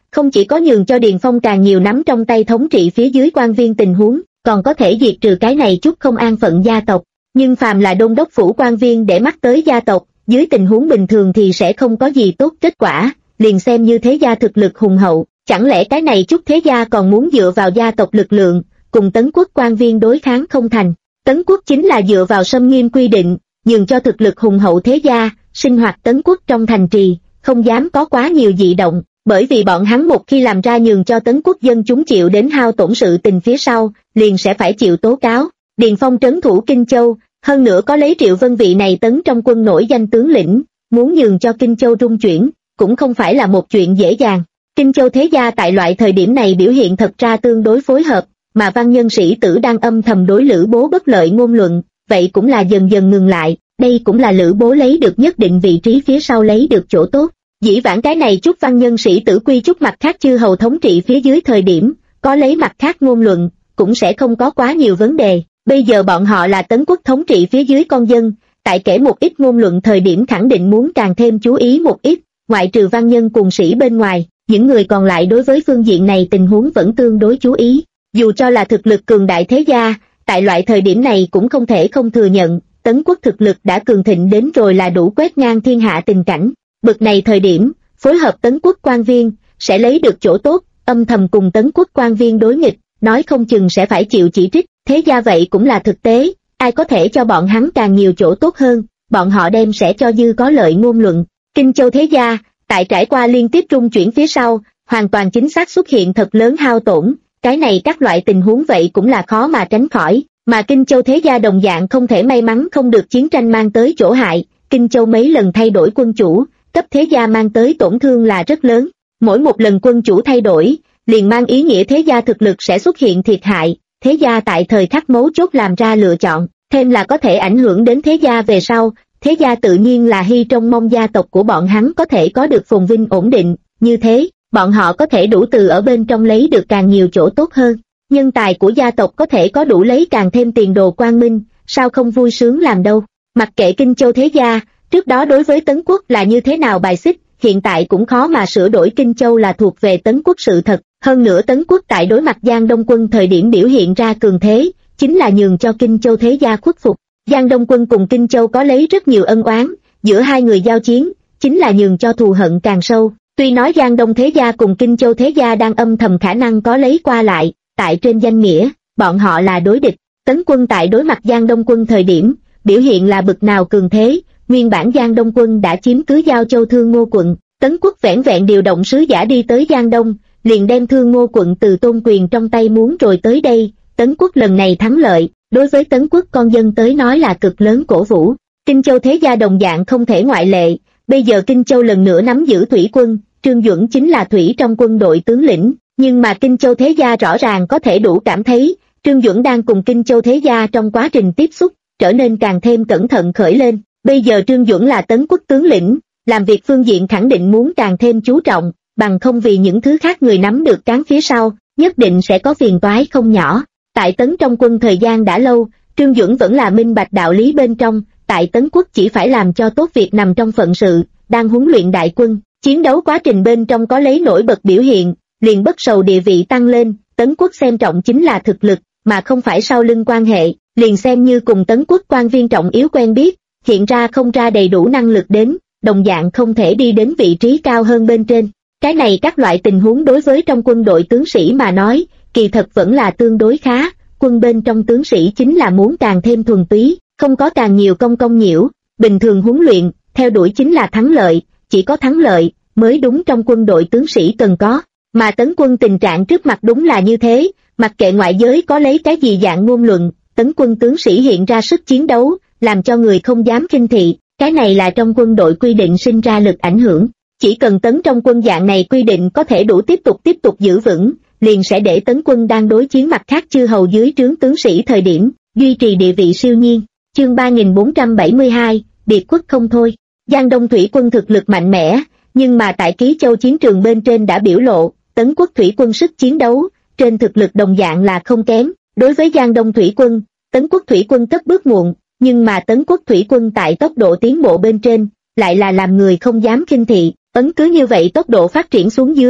không chỉ có nhường cho Điền Phong càng nhiều nắm trong tay thống trị phía dưới quan viên tình huống, còn có thể diệt trừ cái này chút không an phận gia tộc. Nhưng phàm là đôn đốc phủ quan viên để mắt tới gia tộc, dưới tình huống bình thường thì sẽ không có gì tốt kết quả, liền xem như thế gia thực lực hùng hậu, chẳng lẽ cái này chút thế gia còn muốn dựa vào gia tộc lực lượng, cùng Tấn quốc quan viên đối kháng không thành. Tấn quốc chính là dựa vào xâm nghiêm quy định, nhường cho thực lực hùng hậu thế gia, sinh hoạt Tấn quốc trong thành trì, không dám có quá nhiều dị động, bởi vì bọn hắn một khi làm ra nhường cho Tấn quốc dân chúng chịu đến hao tổn sự tình phía sau, liền sẽ phải chịu tố cáo. Điền Phong trấn thủ Kinh Châu, hơn nữa có lấy Triệu Vân vị này Tấn trong quân nổi danh tướng lĩnh, muốn nhường cho Kinh Châu rung chuyển, cũng không phải là một chuyện dễ dàng. Kinh Châu thế gia tại loại thời điểm này biểu hiện thật ra tương đối phối hợp, mà văn nhân sĩ tử đang âm thầm đối Lữ Bố bất lợi ngôn luận, vậy cũng là dần dần ngừng lại, đây cũng là Lữ Bố lấy được nhất định vị trí phía sau lấy được chỗ tốt. Dĩ vãng cái này chút văn nhân sĩ tử quy chút mặt khác chư hầu thống trị phía dưới thời điểm, có lấy mặt khác ngôn luận, cũng sẽ không có quá nhiều vấn đề. Bây giờ bọn họ là Tấn quốc thống trị phía dưới con dân, tại kể một ít ngôn luận thời điểm khẳng định muốn càng thêm chú ý một ít, ngoại trừ văn nhân cùng sĩ bên ngoài, những người còn lại đối với phương diện này tình huống vẫn tương đối chú ý. Dù cho là thực lực cường đại thế gia, tại loại thời điểm này cũng không thể không thừa nhận, Tấn quốc thực lực đã cường thịnh đến rồi là đủ quét ngang thiên hạ tình cảnh. Bực này thời điểm, phối hợp Tấn quốc quan viên, sẽ lấy được chỗ tốt, âm thầm cùng Tấn quốc quan viên đối nghịch, nói không chừng sẽ phải chịu chỉ trích, thế gia vậy cũng là thực tế, ai có thể cho bọn hắn càng nhiều chỗ tốt hơn, bọn họ đem sẽ cho dư có lợi ngôn luận. Kinh Châu thế gia, tại trải qua liên tiếp trung chuyển phía sau, hoàn toàn chính xác xuất hiện thật lớn hao tổn, cái này các loại tình huống vậy cũng là khó mà tránh khỏi, mà Kinh Châu thế gia đồng dạng không thể may mắn không được chiến tranh mang tới chỗ hại, Kinh Châu mấy lần thay đổi quân chủ, cấp thế gia mang tới tổn thương là rất lớn, mỗi một lần quân chủ thay đổi, liền mang ý nghĩa thế gia thực lực sẽ xuất hiện thiệt hại, thế gia tại thời khắc mấu chốt làm ra lựa chọn, thêm là có thể ảnh hưởng đến thế gia về sau, thế gia tự nhiên là hy trông mong gia tộc của bọn hắn có thể có được phồn vinh ổn định, như thế, bọn họ có thể đủ từ ở bên trong lấy được càng nhiều chỗ tốt hơn, nhân tài của gia tộc có thể có đủ lấy càng thêm tiền đồ quang minh, sao không vui sướng làm đâu. Mặc kệ Kinh Châu thế gia, trước đó đối với Tấn quốc là như thế nào bài xích, hiện tại cũng khó mà sửa đổi Kinh Châu là thuộc về Tấn quốc sự thật, hơn nữa Tấn quốc tại đối mặt Giang Đông quân thời điểm biểu hiện ra cường thế, chính là nhường cho Kinh Châu thế gia khuất phục. Giang Đông quân cùng Kinh Châu có lấy rất nhiều ân oán, giữa hai người giao chiến, chính là nhường cho thù hận càng sâu. Tuy nói Giang Đông thế gia cùng Kinh Châu thế gia đang âm thầm khả năng có lấy qua lại, tại trên danh nghĩa, bọn họ là đối địch. Tấn quân tại đối mặt Giang Đông quân thời điểm, biểu hiện là bực nào cường thế, nguyên bản Giang Đông quân đã chiếm cứ Giao Châu Thương Ngô quận, Tấn quốc vẻn vẹn điều động sứ giả đi tới Giang Đông, liền đem Thương Ngô quận từ Tôn Quyền trong tay muốn rồi tới đây. Tấn quốc lần này thắng lợi, đối với Tấn quốc con dân tới nói là cực lớn cổ vũ. Kinh Châu thế gia đồng dạng không thể ngoại lệ, bây giờ Kinh Châu lần nữa nắm giữ thủy quân, Trương Duẩn chính là thủy trong quân đội tướng lĩnh, nhưng mà Kinh Châu thế gia rõ ràng có thể đủ cảm thấy, Trương Duẩn đang cùng Kinh Châu thế gia trong quá trình tiếp xúc, trở nên càng thêm cẩn thận khởi lên. Bây giờ Trương Duẩn là Tấn quốc tướng lĩnh, làm việc phương diện khẳng định muốn càng thêm chú trọng, bằng không vì những thứ khác người nắm được cán phía sau, nhất định sẽ có phiền toái không nhỏ. Tại Tấn trong quân thời gian đã lâu, Trương Duẩn vẫn là minh bạch đạo lý bên trong, tại Tấn quốc chỉ phải làm cho tốt việc nằm trong phận sự, đang huấn luyện đại quân, chiến đấu quá trình bên trong có lấy nổi bật biểu hiện, liền bất sầu địa vị tăng lên. Tấn quốc xem trọng chính là thực lực, mà không phải sau lưng quan hệ, liền xem như cùng Tấn quốc quan viên trọng yếu quen biết, hiện ra không ra đầy đủ năng lực đến, đồng dạng không thể đi đến vị trí cao hơn bên trên. Cái này các loại tình huống đối với trong quân đội tướng sĩ mà nói, kỳ thật vẫn là tương đối khá, quân bên trong tướng sĩ chính là muốn càng thêm thuần túy, không có càng nhiều công nhiễu, bình thường huấn luyện, theo đuổi chính là thắng lợi, chỉ có thắng lợi, mới đúng trong quân đội tướng sĩ cần có. Mà Tấn quân tình trạng trước mặt đúng là như thế, mặc kệ ngoại giới có lấy cái gì dạng ngôn luận, Tấn quân tướng sĩ hiện ra sức chiến đấu, làm cho người không dám khinh thị, cái này là trong quân đội quy định sinh ra lực ảnh hưởng. Chỉ cần Tấn trong quân dạng này quy định có thể đủ tiếp tục giữ vững, liền sẽ để Tấn quân đang đối chiến mặt khác chư hầu dưới trướng tướng sĩ thời điểm, duy trì địa vị siêu nhiên. Chương 3472, biệt quốc không thôi. Giang Đông thủy quân thực lực mạnh mẽ, nhưng mà tại Ký Châu chiến trường bên trên đã biểu lộ, Tấn quốc thủy quân sức chiến đấu, trên thực lực đồng dạng là không kém. Đối với Giang Đông thủy quân, Tấn quốc thủy quân cất bước muộn, nhưng mà Tấn quốc thủy quân tại tốc độ tiến bộ bên trên, lại là làm người không dám khinh thị. Ấn cứ như vậy tốc độ phát triển xuống dưới,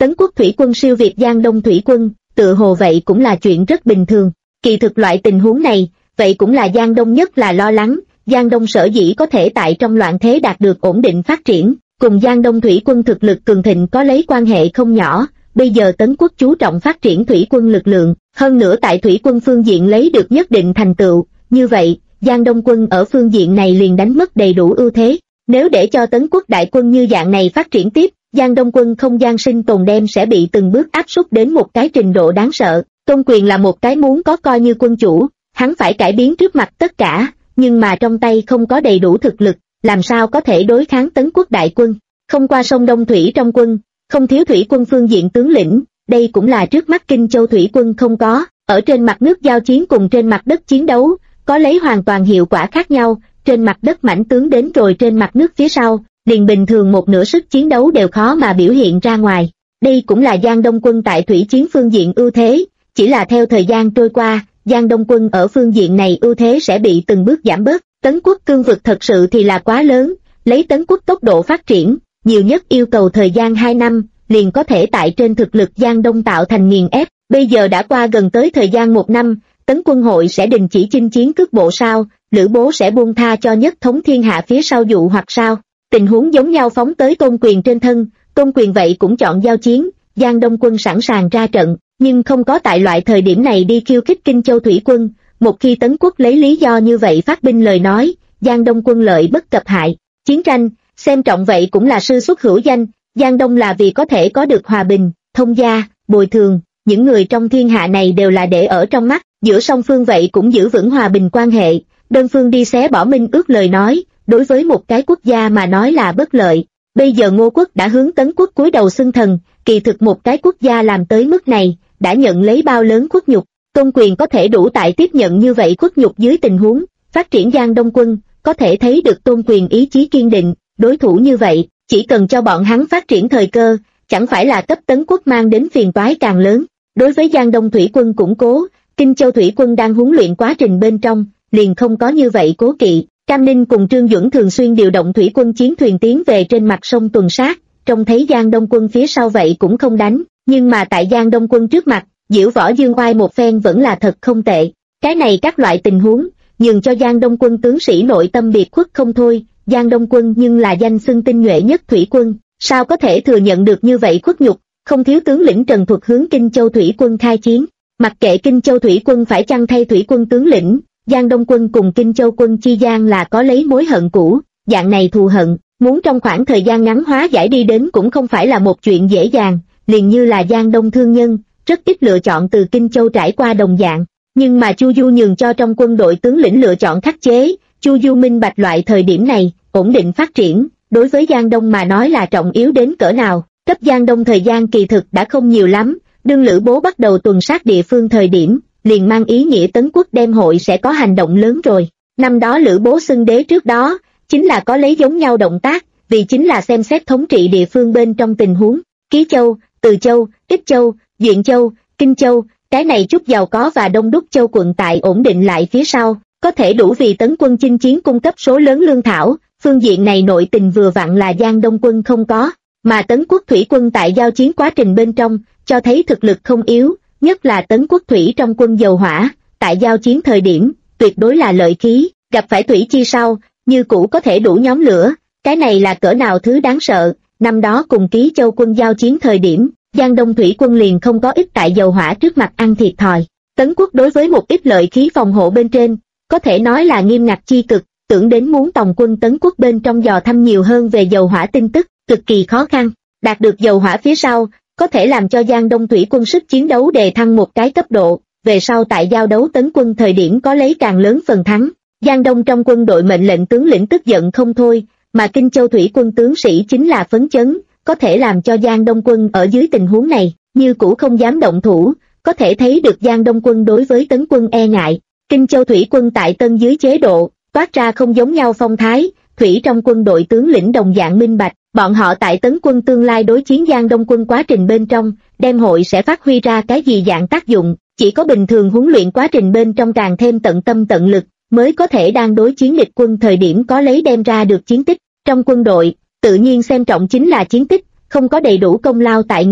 Tấn Quốc thủy quân siêu việt Giang Đông thủy quân, tự hồ vậy cũng là chuyện rất bình thường. Kỳ thực loại tình huống này, vậy cũng là Giang Đông nhất là lo lắng. Giang Đông sở dĩ có thể tại trong loạn thế đạt được ổn định phát triển, cùng Giang Đông thủy quân thực lực cường thịnh có lấy quan hệ không nhỏ. Bây giờ Tấn Quốc chú trọng phát triển thủy quân lực lượng, hơn nữa tại thủy quân phương diện lấy được nhất định thành tựu, như vậy, Giang Đông quân ở phương diện này liền đánh mất đầy đủ ưu thế. Nếu để cho Tấn Quốc đại quân như dạng này phát triển tiếp, Giang Đông quân không gian sinh tồn đem sẽ bị từng bước áp suất đến một cái trình độ đáng sợ. Tôn Quyền là một cái muốn có coi như quân chủ, hắn phải cải biến trước mặt tất cả, nhưng mà trong tay không có đầy đủ thực lực, làm sao có thể đối kháng Tấn Quốc đại quân. Không qua sông Đông thủy trong quân, không thiếu thủy quân phương diện tướng lĩnh, đây cũng là trước mắt Kinh Châu thủy quân không có. Ở trên mặt nước giao chiến cùng trên mặt đất chiến đấu, có lấy hoàn toàn hiệu quả khác nhau. Trên mặt đất mãnh tướng đến rồi trên mặt nước phía sau, liền bình thường một nửa sức chiến đấu đều khó mà biểu hiện ra ngoài. Đây cũng là Giang Đông quân tại thủy chiến phương diện ưu thế, chỉ là theo thời gian trôi qua, Giang Đông quân ở phương diện này ưu thế sẽ bị từng bước giảm bớt. Tấn Quốc cương vực thật sự thì là quá lớn, lấy Tấn Quốc tốc độ phát triển, nhiều nhất yêu cầu thời gian 2 năm, liền có thể tại trên thực lực Giang Đông tạo thành nghiền ép. Bây giờ đã qua gần tới thời gian 1 năm, Tấn quân hội sẽ đình chỉ chinh chiến cước bộ sao, Lữ Bố sẽ buông tha cho nhất thống thiên hạ phía sau dụ hoặc sao. Tình huống giống nhau phóng tới Tôn Quyền trên thân, Tôn Quyền vậy cũng chọn giao chiến, Giang Đông quân sẵn sàng ra trận, nhưng không có tại loại thời điểm này đi khiêu khích Kinh Châu thủy quân. Một khi Tấn Quốc lấy lý do như vậy phát binh lời nói, Giang Đông quân lợi bất cập hại. Chiến tranh, xem trọng vậy cũng là sư xuất hữu danh, Giang Đông là vì có thể có được hòa bình, thông gia, bồi thường, những người trong thiên hạ này đều là để ở trong mắt, giữa song phương vậy cũng giữ vững hòa bình quan hệ, đơn phương đi xé bỏ minh ước lời nói, đối với một cái quốc gia mà nói là bất lợi. Bây giờ Ngô quốc đã hướng Tấn Quốc cúi đầu xưng thần, kỳ thực một cái quốc gia làm tới mức này, đã nhận lấy bao lớn khuất nhục. Tôn Quyền có thể đủ tại tiếp nhận như vậy khuất nhục dưới tình huống phát triển Giang Đông quân, có thể thấy được Tôn Quyền ý chí kiên định. Đối thủ như vậy, chỉ cần cho bọn hắn phát triển thời cơ, chẳng phải là cấp Tấn Quốc mang đến phiền toái càng lớn. Đối với Giang Đông thủy quân củng cố, Kinh Châu thủy quân đang huấn luyện quá trình bên trong, liền không có như vậy cố kỵ. Cam Ninh cùng Trương Duẩn thường xuyên điều động thủy quân chiến thuyền tiến về trên mặt sông tuần sát, trông thấy Giang Đông quân phía sau vậy cũng không đánh, nhưng mà tại Giang Đông quân trước mặt, diễu võ dương oai một phen vẫn là thật không tệ. Cái này các loại tình huống, nhường cho Giang Đông quân tướng sĩ nội tâm biệt khuất không thôi. Giang Đông quân nhưng là danh xưng tinh nhuệ nhất thủy quân, sao có thể thừa nhận được như vậy khuất nhục. Không thiếu tướng lĩnh Trần Thuật hướng Kinh Châu thủy quân khai chiến, mặc kệ Kinh Châu thủy quân phải chăng thay thủy quân tướng lĩnh, Giang Đông quân cùng Kinh Châu quân chi gian là có lấy mối hận cũ, dạng này thù hận, muốn trong khoảng thời gian ngắn hóa giải đi đến cũng không phải là một chuyện dễ dàng, liền như là Giang Đông thương nhân, rất ít lựa chọn từ Kinh Châu trải qua đồng dạng, nhưng mà Chu Du nhường cho trong quân đội tướng lĩnh lựa chọn khắc chế. Chu Du minh bạch loại thời điểm này, ổn định phát triển, đối với Giang Đông mà nói là trọng yếu đến cỡ nào. Cấp Giang Đông thời gian kỳ thực đã không nhiều lắm, đương Lữ Bố bắt đầu tuần sát địa phương thời điểm, liền mang ý nghĩa Tấn Quốc đem hội sẽ có hành động lớn rồi. Năm đó Lữ Bố xưng đế trước đó, chính là có lấy giống nhau động tác, vì chính là xem xét thống trị địa phương bên trong tình huống. Ký Châu, Từ Châu, Ích Châu, Duyện Châu, Kinh Châu, cái này chút giàu có và đông đúc châu quận tại ổn định lại phía sau, có thể đủ vì Tấn quân chinh chiến cung cấp số lớn lương thảo. Phương diện này nội tình vừa vặn là Giang Đông quân không có, mà Tấn Quốc thủy quân tại giao chiến quá trình bên trong, cho thấy thực lực không yếu, nhất là Tấn Quốc thủy trong quân dầu hỏa, tại giao chiến thời điểm, tuyệt đối là lợi khí, gặp phải thủy chi sau, như cũ có thể đủ nhóm lửa, cái này là cỡ nào thứ đáng sợ. Năm đó cùng Ký Châu quân giao chiến thời điểm, Giang Đông thủy quân liền không có ít tại dầu hỏa trước mặt ăn thiệt thòi. Tấn Quốc đối với một ít lợi khí phòng hộ bên trên, có thể nói là nghiêm ngặt chi cực, tưởng đến muốn tòng quân Tấn Quốc bên trong dò thăm nhiều hơn về dầu hỏa tin tức, cực kỳ khó khăn. Đạt được dầu hỏa phía sau, có thể làm cho Giang Đông thủy quân sức chiến đấu đề thăng một cái cấp độ, về sau tại giao đấu Tấn quân thời điểm có lấy càng lớn phần thắng. Giang Đông trong quân đội mệnh lệnh tướng lĩnh tức giận không thôi, mà Kinh Châu thủy quân tướng sĩ chính là phấn chấn, có thể làm cho Giang Đông quân ở dưới tình huống này, như cũ không dám động thủ, có thể thấy được Giang Đông quân đối với Tấn quân e ngại. Kinh Châu thủy quân tại Tân dưới chế độ, toát ra không giống nhau phong thái, thủy trong quân đội tướng lĩnh đồng dạng minh bạch, bọn họ tại Tấn quân tương lai đối chiến Giang Đông quân quá trình bên trong, đem hội sẽ phát huy ra cái gì dạng tác dụng, chỉ có bình thường huấn luyện quá trình bên trong càng thêm tận tâm tận lực, mới có thể đang đối chiến địch quân thời điểm có lấy đem ra được chiến tích. Trong quân đội, tự nhiên xem trọng chính là chiến tích, không có đầy đủ công lao tại người,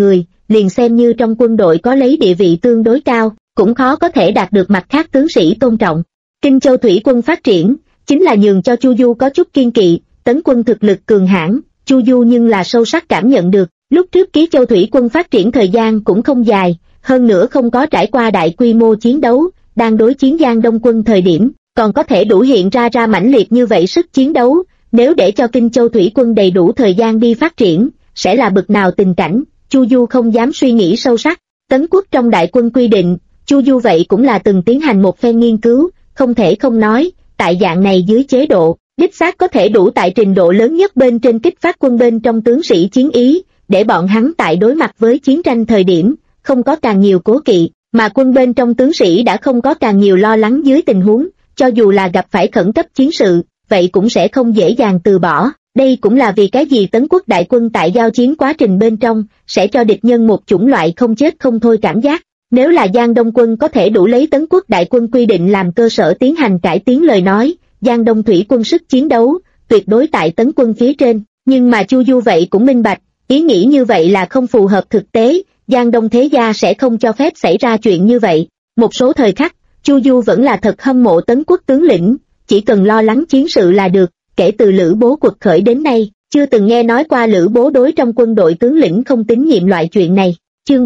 liền xem như trong quân đội có lấy địa vị tương đối cao, cũng khó có thể đạt được mặt khác tướng sĩ tôn trọng. Kinh Châu thủy quân phát triển, chính là nhường cho Chu Du có chút kiên kỵ, tấn quân thực lực cường hãn, Chu Du nhưng là sâu sắc cảm nhận được, lúc trước Ký Châu thủy quân phát triển thời gian cũng không dài, hơn nữa không có trải qua đại quy mô chiến đấu, đang đối chiến Giang Đông quân thời điểm, còn có thể đủ hiện ra mãnh liệt như vậy sức chiến đấu, nếu để cho Kinh Châu thủy quân đầy đủ thời gian đi phát triển, sẽ là bực nào tình cảnh, Chu Du không dám suy nghĩ sâu sắc. Tấn quốc trong đại quân quy định, Chu Du vậy cũng là từng tiến hành một phen nghiên cứu, không thể không nói, tại dạng này dưới chế độ, đích xác có thể đủ tại trình độ lớn nhất bên trên kích phát quân bên trong tướng sĩ chiến ý, để bọn hắn tại đối mặt với chiến tranh thời điểm, không có càng nhiều cố kỵ, mà quân bên trong tướng sĩ đã không có càng nhiều lo lắng dưới tình huống, cho dù là gặp phải khẩn cấp chiến sự, vậy cũng sẽ không dễ dàng từ bỏ. Đây cũng là vì cái gì Tấn quốc đại quân tại giao chiến quá trình bên trong, sẽ cho địch nhân một chủng loại không chết không thôi cảm giác. Nếu là Giang Đông quân có thể đủ lấy Tấn quốc đại quân quy định làm cơ sở tiến hành cải tiến lời nói, Giang Đông thủy quân sức chiến đấu, tuyệt đối tại Tấn quân phía trên, nhưng mà Chu Du vậy cũng minh bạch, ý nghĩ như vậy là không phù hợp thực tế, Giang Đông thế gia sẽ không cho phép xảy ra chuyện như vậy. Một số thời khắc, Chu Du vẫn là thật hâm mộ Tấn quốc tướng lĩnh, chỉ cần lo lắng chiến sự là được, kể từ Lữ Bố quật khởi đến nay, chưa từng nghe nói qua Lữ Bố đối trong quân đội tướng lĩnh không tín nhiệm loại chuyện này. Chương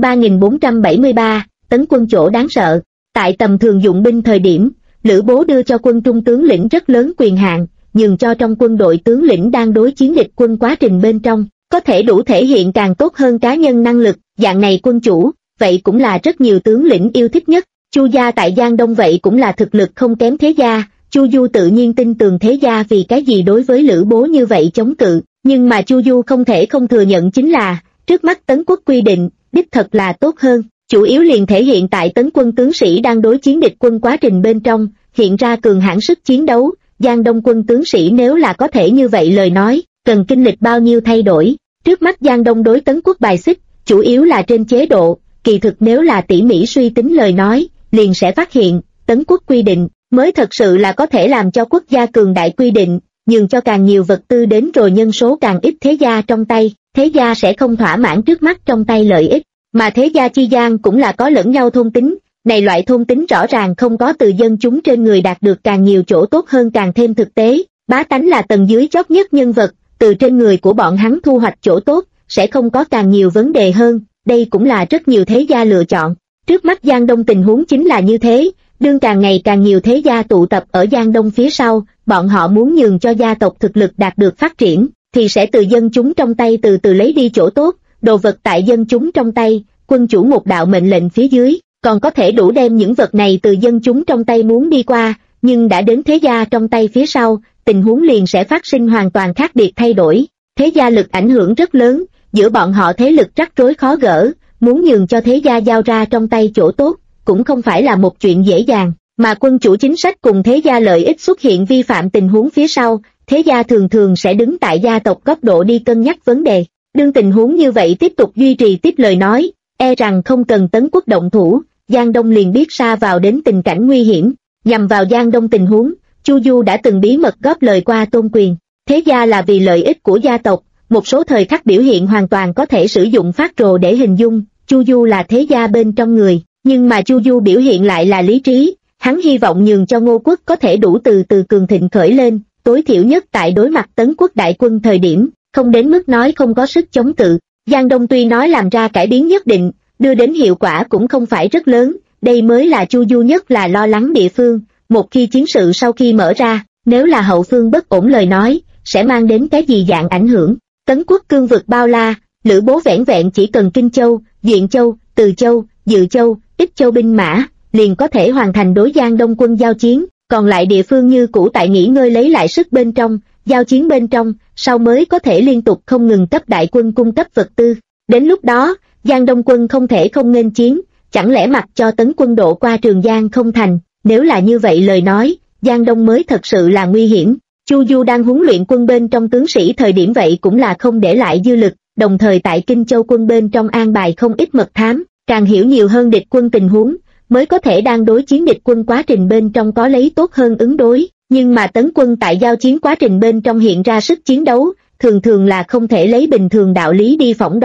3473, Tấn quân chỗ đáng sợ. Tại tầm thường dụng binh thời điểm, Lữ Bố đưa cho quân trung tướng lĩnh rất lớn quyền hạn, nhường cho trong quân đội tướng lĩnh đang đối chiến địch quân quá trình bên trong, có thể đủ thể hiện càng tốt hơn cá nhân năng lực, dạng này quân chủ, vậy cũng là rất nhiều tướng lĩnh yêu thích nhất. Chu gia tại Giang Đông vậy cũng là thực lực không kém thế gia, Chu Du tự nhiên tin tưởng thế gia vì cái gì đối với Lữ Bố như vậy chống cự, nhưng mà Chu Du không thể không thừa nhận chính là, trước mắt Tấn quốc quy định, đích thật là tốt hơn, chủ yếu liền thể hiện tại Tấn quân tướng sĩ đang đối chiến địch quân quá trình bên trong, hiện ra cường hãn sức chiến đấu, Giang Đông quân tướng sĩ nếu là có thể như vậy lời nói, cần kinh lịch bao nhiêu thay đổi. Trước mắt Giang Đông đối Tấn quốc bài xích, chủ yếu là trên chế độ, kỳ thực nếu là tỉ mỉ suy tính lời nói, liền sẽ phát hiện, Tấn quốc quy định, mới thật sự là có thể làm cho quốc gia cường đại quy định, nhường cho càng nhiều vật tư đến rồi nhân số càng ít thế gia trong tay, thế gia sẽ không thỏa mãn trước mắt trong tay lợi ích, mà thế gia chi gian cũng là có lẫn nhau thôn tính, này loại thôn tính rõ ràng không có từ dân chúng trên người đạt được càng nhiều chỗ tốt hơn càng thêm thực tế, bá tánh là tầng dưới chót nhất nhân vật, từ trên người của bọn hắn thu hoạch chỗ tốt, sẽ không có càng nhiều vấn đề hơn, đây cũng là rất nhiều thế gia lựa chọn. Trước mắt Giang Đông tình huống chính là như thế, đương càng ngày càng nhiều thế gia tụ tập ở Giang Đông phía sau, bọn họ muốn nhường cho gia tộc thực lực đạt được phát triển, thì sẽ từ dân chúng trong tay từ từ lấy đi chỗ tốt, đồ vật tại dân chúng trong tay, quân chủ một đạo mệnh lệnh phía dưới, còn có thể đủ đem những vật này từ dân chúng trong tay muốn đi qua, nhưng đã đến thế gia trong tay phía sau, tình huống liền sẽ phát sinh hoàn toàn khác biệt thay đổi. Thế gia lực ảnh hưởng rất lớn, giữa bọn họ thế lực rắc rối khó gỡ, muốn nhường cho thế gia giao ra trong tay chỗ tốt, cũng không phải là một chuyện dễ dàng, mà quân chủ chính sách cùng thế gia lợi ích xuất hiện vi phạm tình huống phía sau, thế gia thường thường sẽ đứng tại gia tộc góc độ đi cân nhắc vấn đề. Đương tình huống như vậy tiếp tục duy trì tiếp lời nói, e rằng không cần Tấn quốc động thủ, Giang Đông liền biết sa vào đến tình cảnh nguy hiểm. Nhằm vào Giang Đông tình huống, Chu Du đã từng bí mật góp lời qua Tôn Quyền. Thế gia là vì lợi ích của gia tộc, một số thời khắc biểu hiện hoàn toàn có thể sử dụng phát rồ để hình dung, Chu Du là thế gia bên trong người, nhưng mà Chu Du biểu hiện lại là lý trí, hắn hy vọng nhường cho Ngô quốc có thể đủ từ từ cường thịnh khởi lên, tối thiểu nhất tại đối mặt Tấn quốc đại quân thời điểm, không đến mức nói không có sức chống cự. Giang Đông tuy nói làm ra cải biến nhất định, đưa đến hiệu quả cũng không phải rất lớn, đây mới là Chu Du nhất là lo lắng địa phương, một khi chiến sự sau khi mở ra, nếu là hậu phương bất ổn lời nói, sẽ mang đến cái gì dạng ảnh hưởng. Tấn quốc cương vực bao la, Lữ Bố vẻn vẹn chỉ cần Kinh Châu, Duyện Châu, Từ Châu, Dự Châu, Ích Châu binh mã, liền có thể hoàn thành đối Giang Đông quân giao chiến, còn lại địa phương như cũ tại nghỉ ngơi lấy lại sức bên trong, giao chiến bên trong, sau mới có thể liên tục không ngừng cấp đại quân cung cấp vật tư. Đến lúc đó, Giang Đông quân không thể không nghênh chiến, chẳng lẽ mặc cho Tấn quân độ qua Trường Giang không thành, nếu là như vậy lời nói, Giang Đông mới thật sự là nguy hiểm. Chu Du đang huấn luyện quân bên trong tướng sĩ thời điểm vậy cũng là không để lại dư lực, đồng thời tại Kinh Châu quân bên trong an bài không ít mật thám, càng hiểu nhiều hơn địch quân tình huống, mới có thể đang đối chiến địch quân quá trình bên trong có lấy tốt hơn ứng đối, nhưng mà Tấn quân tại giao chiến quá trình bên trong hiện ra sức chiến đấu, thường thường là không thể lấy bình thường đạo lý đi phỏng đoán.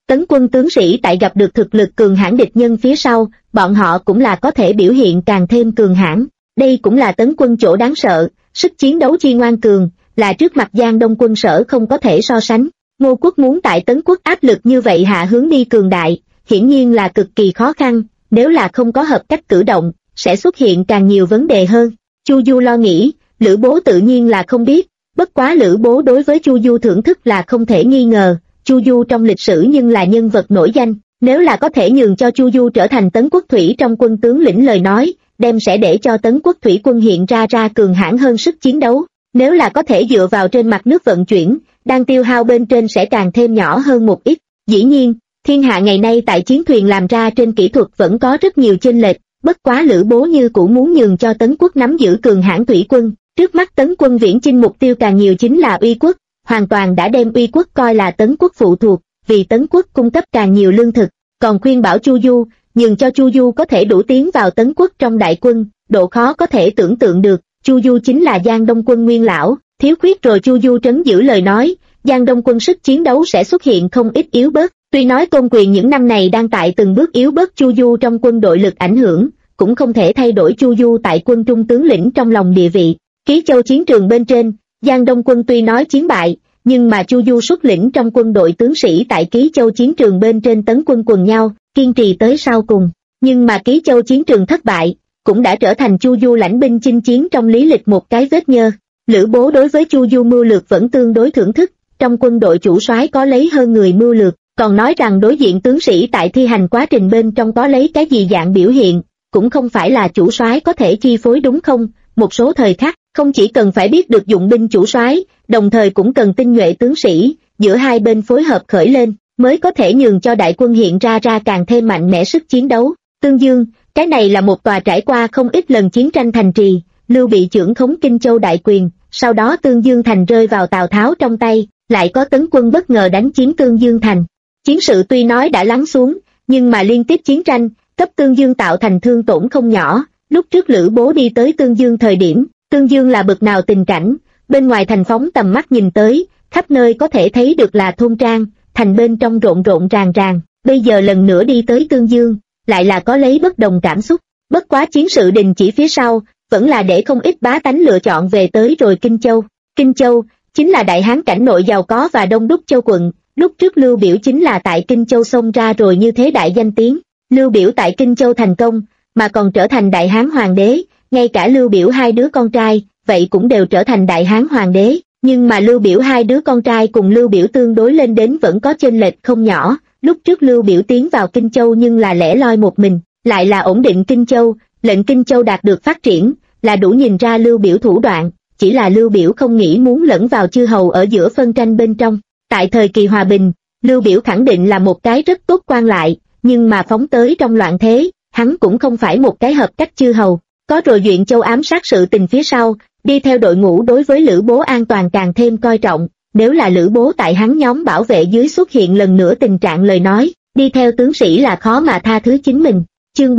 Tấn quân tướng sĩ tại gặp được thực lực cường hãn địch nhân phía sau, bọn họ cũng là có thể biểu hiện càng thêm cường hãn. Đây cũng là Tấn quân chỗ đáng sợ, sức chiến đấu chi ngoan cường, là trước mặt Giang Đông quân Sở không có thể so sánh. Ngô quốc muốn tại Tấn quốc áp lực như vậy hạ hướng đi cường đại, hiển nhiên là cực kỳ khó khăn, nếu là không có hợp cách cử động, sẽ xuất hiện càng nhiều vấn đề hơn. Chu Du lo nghĩ, Lữ Bố tự nhiên là không biết, bất quá Lữ Bố đối với Chu Du thưởng thức là không thể nghi ngờ. Chu Du trong lịch sử nhưng là nhân vật nổi danh, nếu là có thể nhường cho Chu Du trở thành Tấn quốc thủy trong quân tướng lĩnh lời nói, đem sẽ để cho Tấn quốc thủy quân hiện ra cường hãn hơn sức chiến đấu. Nếu là có thể dựa vào trên mặt nước vận chuyển, đang tiêu hao bên trên sẽ càng thêm nhỏ hơn một ít. Dĩ nhiên, thiên hạ ngày nay tại chiến thuyền làm ra trên kỹ thuật vẫn có rất nhiều chênh lệch, bất quá Lữ Bố như cũ muốn nhường cho Tấn quốc nắm giữ cường hãn thủy quân. Trước mắt Tấn quân viễn chinh mục tiêu càng nhiều chính là Uy quốc, hoàn toàn đã đem Uy quốc coi là Tấn quốc phụ thuộc, vì Tấn quốc cung cấp càng nhiều lương thực, còn khuyên bảo Chu Du, nhường cho Chu Du có thể đủ tiến vào Tấn quốc trong đại quân, độ khó có thể tưởng tượng được. Chu Du chính là Giang Đông quân nguyên lão, thiếu khuyết rồi Chu Du trấn giữ lời nói, Giang Đông quân sức chiến đấu sẽ xuất hiện không ít yếu bớt. Tuy nói Tôn Quyền những năm này đang tại từng bước yếu bớt Chu Du trong quân đội lực ảnh hưởng, cũng không thể thay đổi Chu Du tại quân trung tướng lĩnh trong lòng địa vị. Ký Châu chiến trường bên trên, Giang Đông quân tuy nói chiến bại, nhưng mà Chu Du xuất lĩnh trong quân đội tướng sĩ tại Ký Châu chiến trường bên trên tấn quân quần nhau, kiên trì tới sau cùng. Nhưng mà Ký Châu chiến trường thất bại, cũng đã trở thành Chu Du lãnh binh chinh chiến trong lý lịch một cái vết nhơ. Lữ Bố đối với Chu Du mưu lược vẫn tương đối thưởng thức, trong quân đội chủ soái có lấy hơn người mưu lược, còn nói rằng đối diện tướng sĩ tại thi hành quá trình bên trong có lấy cái gì dạng biểu hiện, cũng không phải là chủ soái có thể chi phối đúng không? Một số thời khắc, không chỉ cần phải biết được dụng binh chủ soái, đồng thời cũng cần tinh nhuệ tướng sĩ, giữa hai bên phối hợp khởi lên, mới có thể nhường cho đại quân hiện ra càng thêm mạnh mẽ sức chiến đấu. Tương Dương, cái này là một tòa trải qua không ít lần chiến tranh thành trì, Lưu Bị trưởng khống Kinh Châu đại quyền, sau đó Tương Dương thành rơi vào Tào Tháo trong tay, lại có tấn quân bất ngờ đánh chiếm Tương Dương thành. Chiến sự tuy nói đã lắng xuống, nhưng mà liên tiếp chiến tranh, cấp Tương Dương tạo thành thương tổn không nhỏ. Lúc trước Lữ Bố đi tới Tương Dương thời điểm, Tương Dương là bực nào tình cảnh, bên ngoài thành phóng tầm mắt nhìn tới, khắp nơi có thể thấy được là thôn trang, thành bên trong rộn rộn ràng ràng, bây giờ lần nữa đi tới Tương Dương, lại là có lấy bất đồng cảm xúc. Bất quá chiến sự đình chỉ phía sau, vẫn là để không ít bá tánh lựa chọn về tới rồi Kinh Châu. Kinh Châu, chính là đại hán cảnh nội giàu có và đông đúc châu quận, lúc trước Lưu Biểu chính là tại Kinh Châu xông ra rồi như thế đại danh tiếng. Lưu Biểu tại Kinh Châu thành công, mà còn trở thành đại hán hoàng đế, ngay cả Lưu Biểu hai đứa con trai, vậy cũng đều trở thành đại hán hoàng đế, nhưng mà Lưu Biểu hai đứa con trai cùng Lưu Biểu tương đối lên đến vẫn có chênh lệch không nhỏ. Lúc trước Lưu Biểu tiến vào Kinh Châu nhưng là lẻ loi một mình, lại là ổn định Kinh Châu, lệnh Kinh Châu đạt được phát triển, là đủ nhìn ra Lưu Biểu thủ đoạn, chỉ là Lưu Biểu không nghĩ muốn lẫn vào chư hầu ở giữa phân tranh bên trong. Tại thời kỳ hòa bình, Lưu Biểu khẳng định là một cái rất tốt quan lại, nhưng mà phóng tới trong loạn thế, hắn cũng không phải một cái hợp cách chư hầu. Có rồi Duyện Châu ám sát sự tình phía sau, đi theo đội ngũ đối với Lữ Bố an toàn càng thêm coi trọng. Nếu là Lữ Bố tại hắn nhóm bảo vệ dưới xuất hiện lần nữa tình trạng lời nói, đi theo tướng sĩ là khó mà tha thứ chính mình. Chương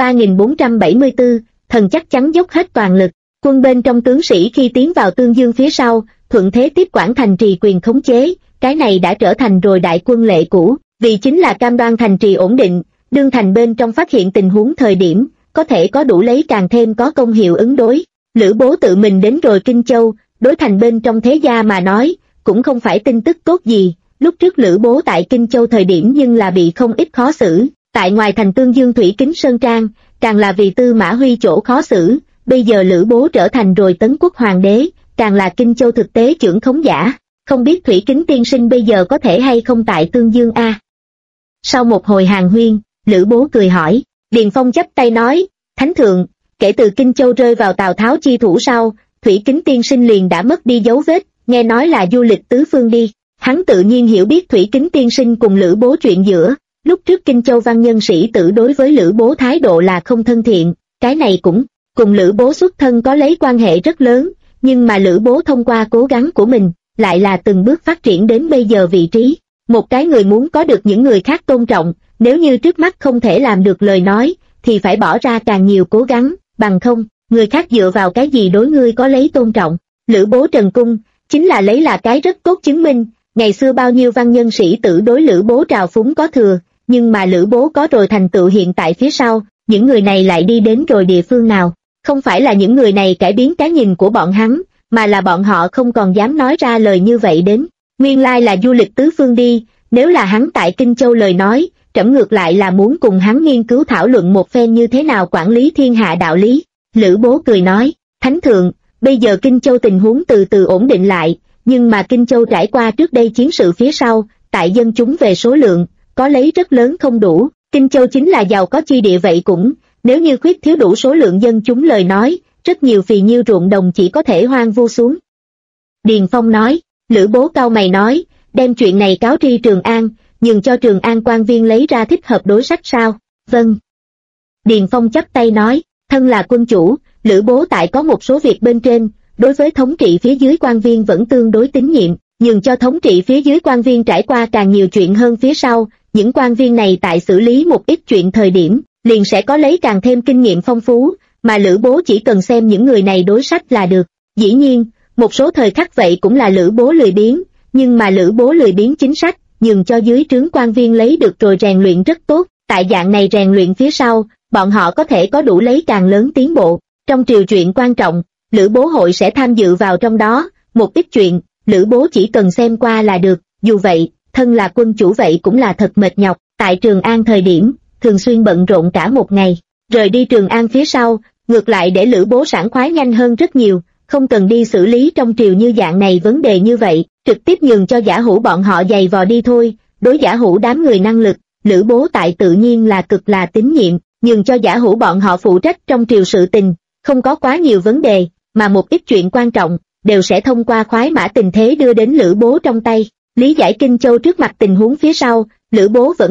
3474, thần chắc chắn dốc hết toàn lực. Quân bên trong tướng sĩ khi tiến vào Tương Dương phía sau, thuận thế tiếp quản thành trì quyền khống chế, cái này đã trở thành rồi đại quân lệ cũ, vì chính là cam đoan thành trì ổn định, đương thành bên trong phát hiện tình huống thời điểm, có thể có đủ lấy càng thêm có công hiệu ứng đối. Lữ Bố tự mình đến rồi Kinh Châu, đối thành bên trong thế gia mà nói, cũng không phải tin tức tốt gì. Lúc trước Lữ Bố tại Kinh Châu thời điểm nhưng là bị không ít khó xử, tại ngoài thành Tương Dương Thủy Kính Sơn Trang, càng là vì Tư Mã Huy chỗ khó xử. Bây giờ Lữ Bố trở thành rồi Tấn quốc hoàng đế, càng là Kinh Châu thực tế trưởng khống giả. Không biết Thủy Kính tiên sinh bây giờ có thể hay không tại Tương Dương a? Sau một hồi hàn huyên, Lữ Bố cười hỏi. Điền Phong chắp tay nói, Thánh thượng, kể từ Kinh Châu rơi vào Tào Tháo chi thủ sau, Thủy Kính tiên sinh liền đã mất đi dấu vết, nghe nói là du lịch tứ phương đi. Hắn tự nhiên hiểu biết Thủy Kính tiên sinh cùng Lữ Bố chuyện giữa, lúc trước Kinh Châu văn nhân sĩ tử đối với Lữ Bố thái độ là không thân thiện, cái này cũng cùng Lữ Bố xuất thân có lấy quan hệ rất lớn, nhưng mà Lữ Bố thông qua cố gắng của mình, lại là từng bước phát triển đến bây giờ vị trí. Một cái người muốn có được những người khác tôn trọng, nếu như trước mắt không thể làm được lời nói, thì phải bỏ ra càng nhiều cố gắng, bằng không, người khác dựa vào cái gì đối ngươi có lấy tôn trọng. Lữ Bố Trần Cung, chính là lấy là cái rất tốt chứng minh, Ngày xưa bao nhiêu văn nhân sĩ tử đối Lữ Bố trào phúng có thừa, nhưng mà Lữ Bố có rồi thành tựu hiện tại phía sau, những người này lại đi đến rồi địa phương nào? Không phải là những người này cải biến cái nhìn của bọn hắn, mà là bọn họ không còn dám nói ra lời như vậy đến. Nguyên lai là du lịch tứ phương đi, nếu là hắn tại Kinh Châu lời nói, trẫm ngược lại là muốn cùng hắn nghiên cứu thảo luận một phen như thế nào quản lý thiên hạ đạo lý. Lữ Bố cười nói, Thánh thượng, bây giờ Kinh Châu tình huống từ từ ổn định lại, nhưng mà Kinh Châu trải qua trước đây chiến sự phía sau, tại dân chúng về số lượng, có lấy rất lớn không đủ. Kinh Châu chính là giàu có chi địa vậy cũng, nếu như khuyết thiếu đủ số lượng dân chúng lời nói, rất nhiều phì nhiêu ruộng đồng chỉ có thể hoang vu xuống. Điền Phong nói, Lữ Bố cau mày nói, đem chuyện này cáo tri Trường An, nhường cho Trường An quan viên lấy ra thích hợp đối sách sao? Vâng. Điền Phong chắp tay nói, thân là quân chủ, Lữ Bố tại có một số việc bên trên, đối với thống trị phía dưới quan viên vẫn tương đối tín nhiệm, nhường cho thống trị phía dưới quan viên trải qua càng nhiều chuyện hơn phía sau, những quan viên này tại xử lý một ít chuyện thời điểm, liền sẽ có lấy càng thêm kinh nghiệm phong phú, mà Lữ Bố chỉ cần xem những người này đối sách là được. Dĩ nhiên, một số thời khắc vậy cũng là Lữ Bố lười biếng, nhưng mà Lữ Bố lười biếng chính sách, nhường cho dưới trướng quan viên lấy được rồi rèn luyện rất tốt, tại dạng này rèn luyện phía sau, bọn họ có thể có đủ lấy càng lớn tiến bộ. Trong triều chuyện quan trọng, Lữ Bố hội sẽ tham dự vào trong đó, một ít chuyện, Lữ Bố chỉ cần xem qua là được, dù vậy, thân là quân chủ vậy cũng là thật mệt nhọc, tại Trường An thời điểm, thường xuyên bận rộn cả một ngày, rời đi Trường An phía sau, ngược lại để Lữ Bố sảng khoái nhanh hơn rất nhiều, không cần đi xử lý trong triều như dạng này vấn đề như vậy, trực tiếp nhường cho Giả Hữu bọn họ giày vò đi thôi. Đối Giả Hữu đám người năng lực, Lữ Bố tại tự nhiên là cực là tín nhiệm, nhường cho Giả Hữu bọn họ phụ trách trong triều sự tình, không có quá nhiều vấn đề, mà một ít chuyện quan trọng, đều sẽ thông qua khoái mã tình thế đưa đến Lữ Bố trong tay. Lý giải Kinh Châu trước mặt tình huống phía sau, Lữ Bố vẫn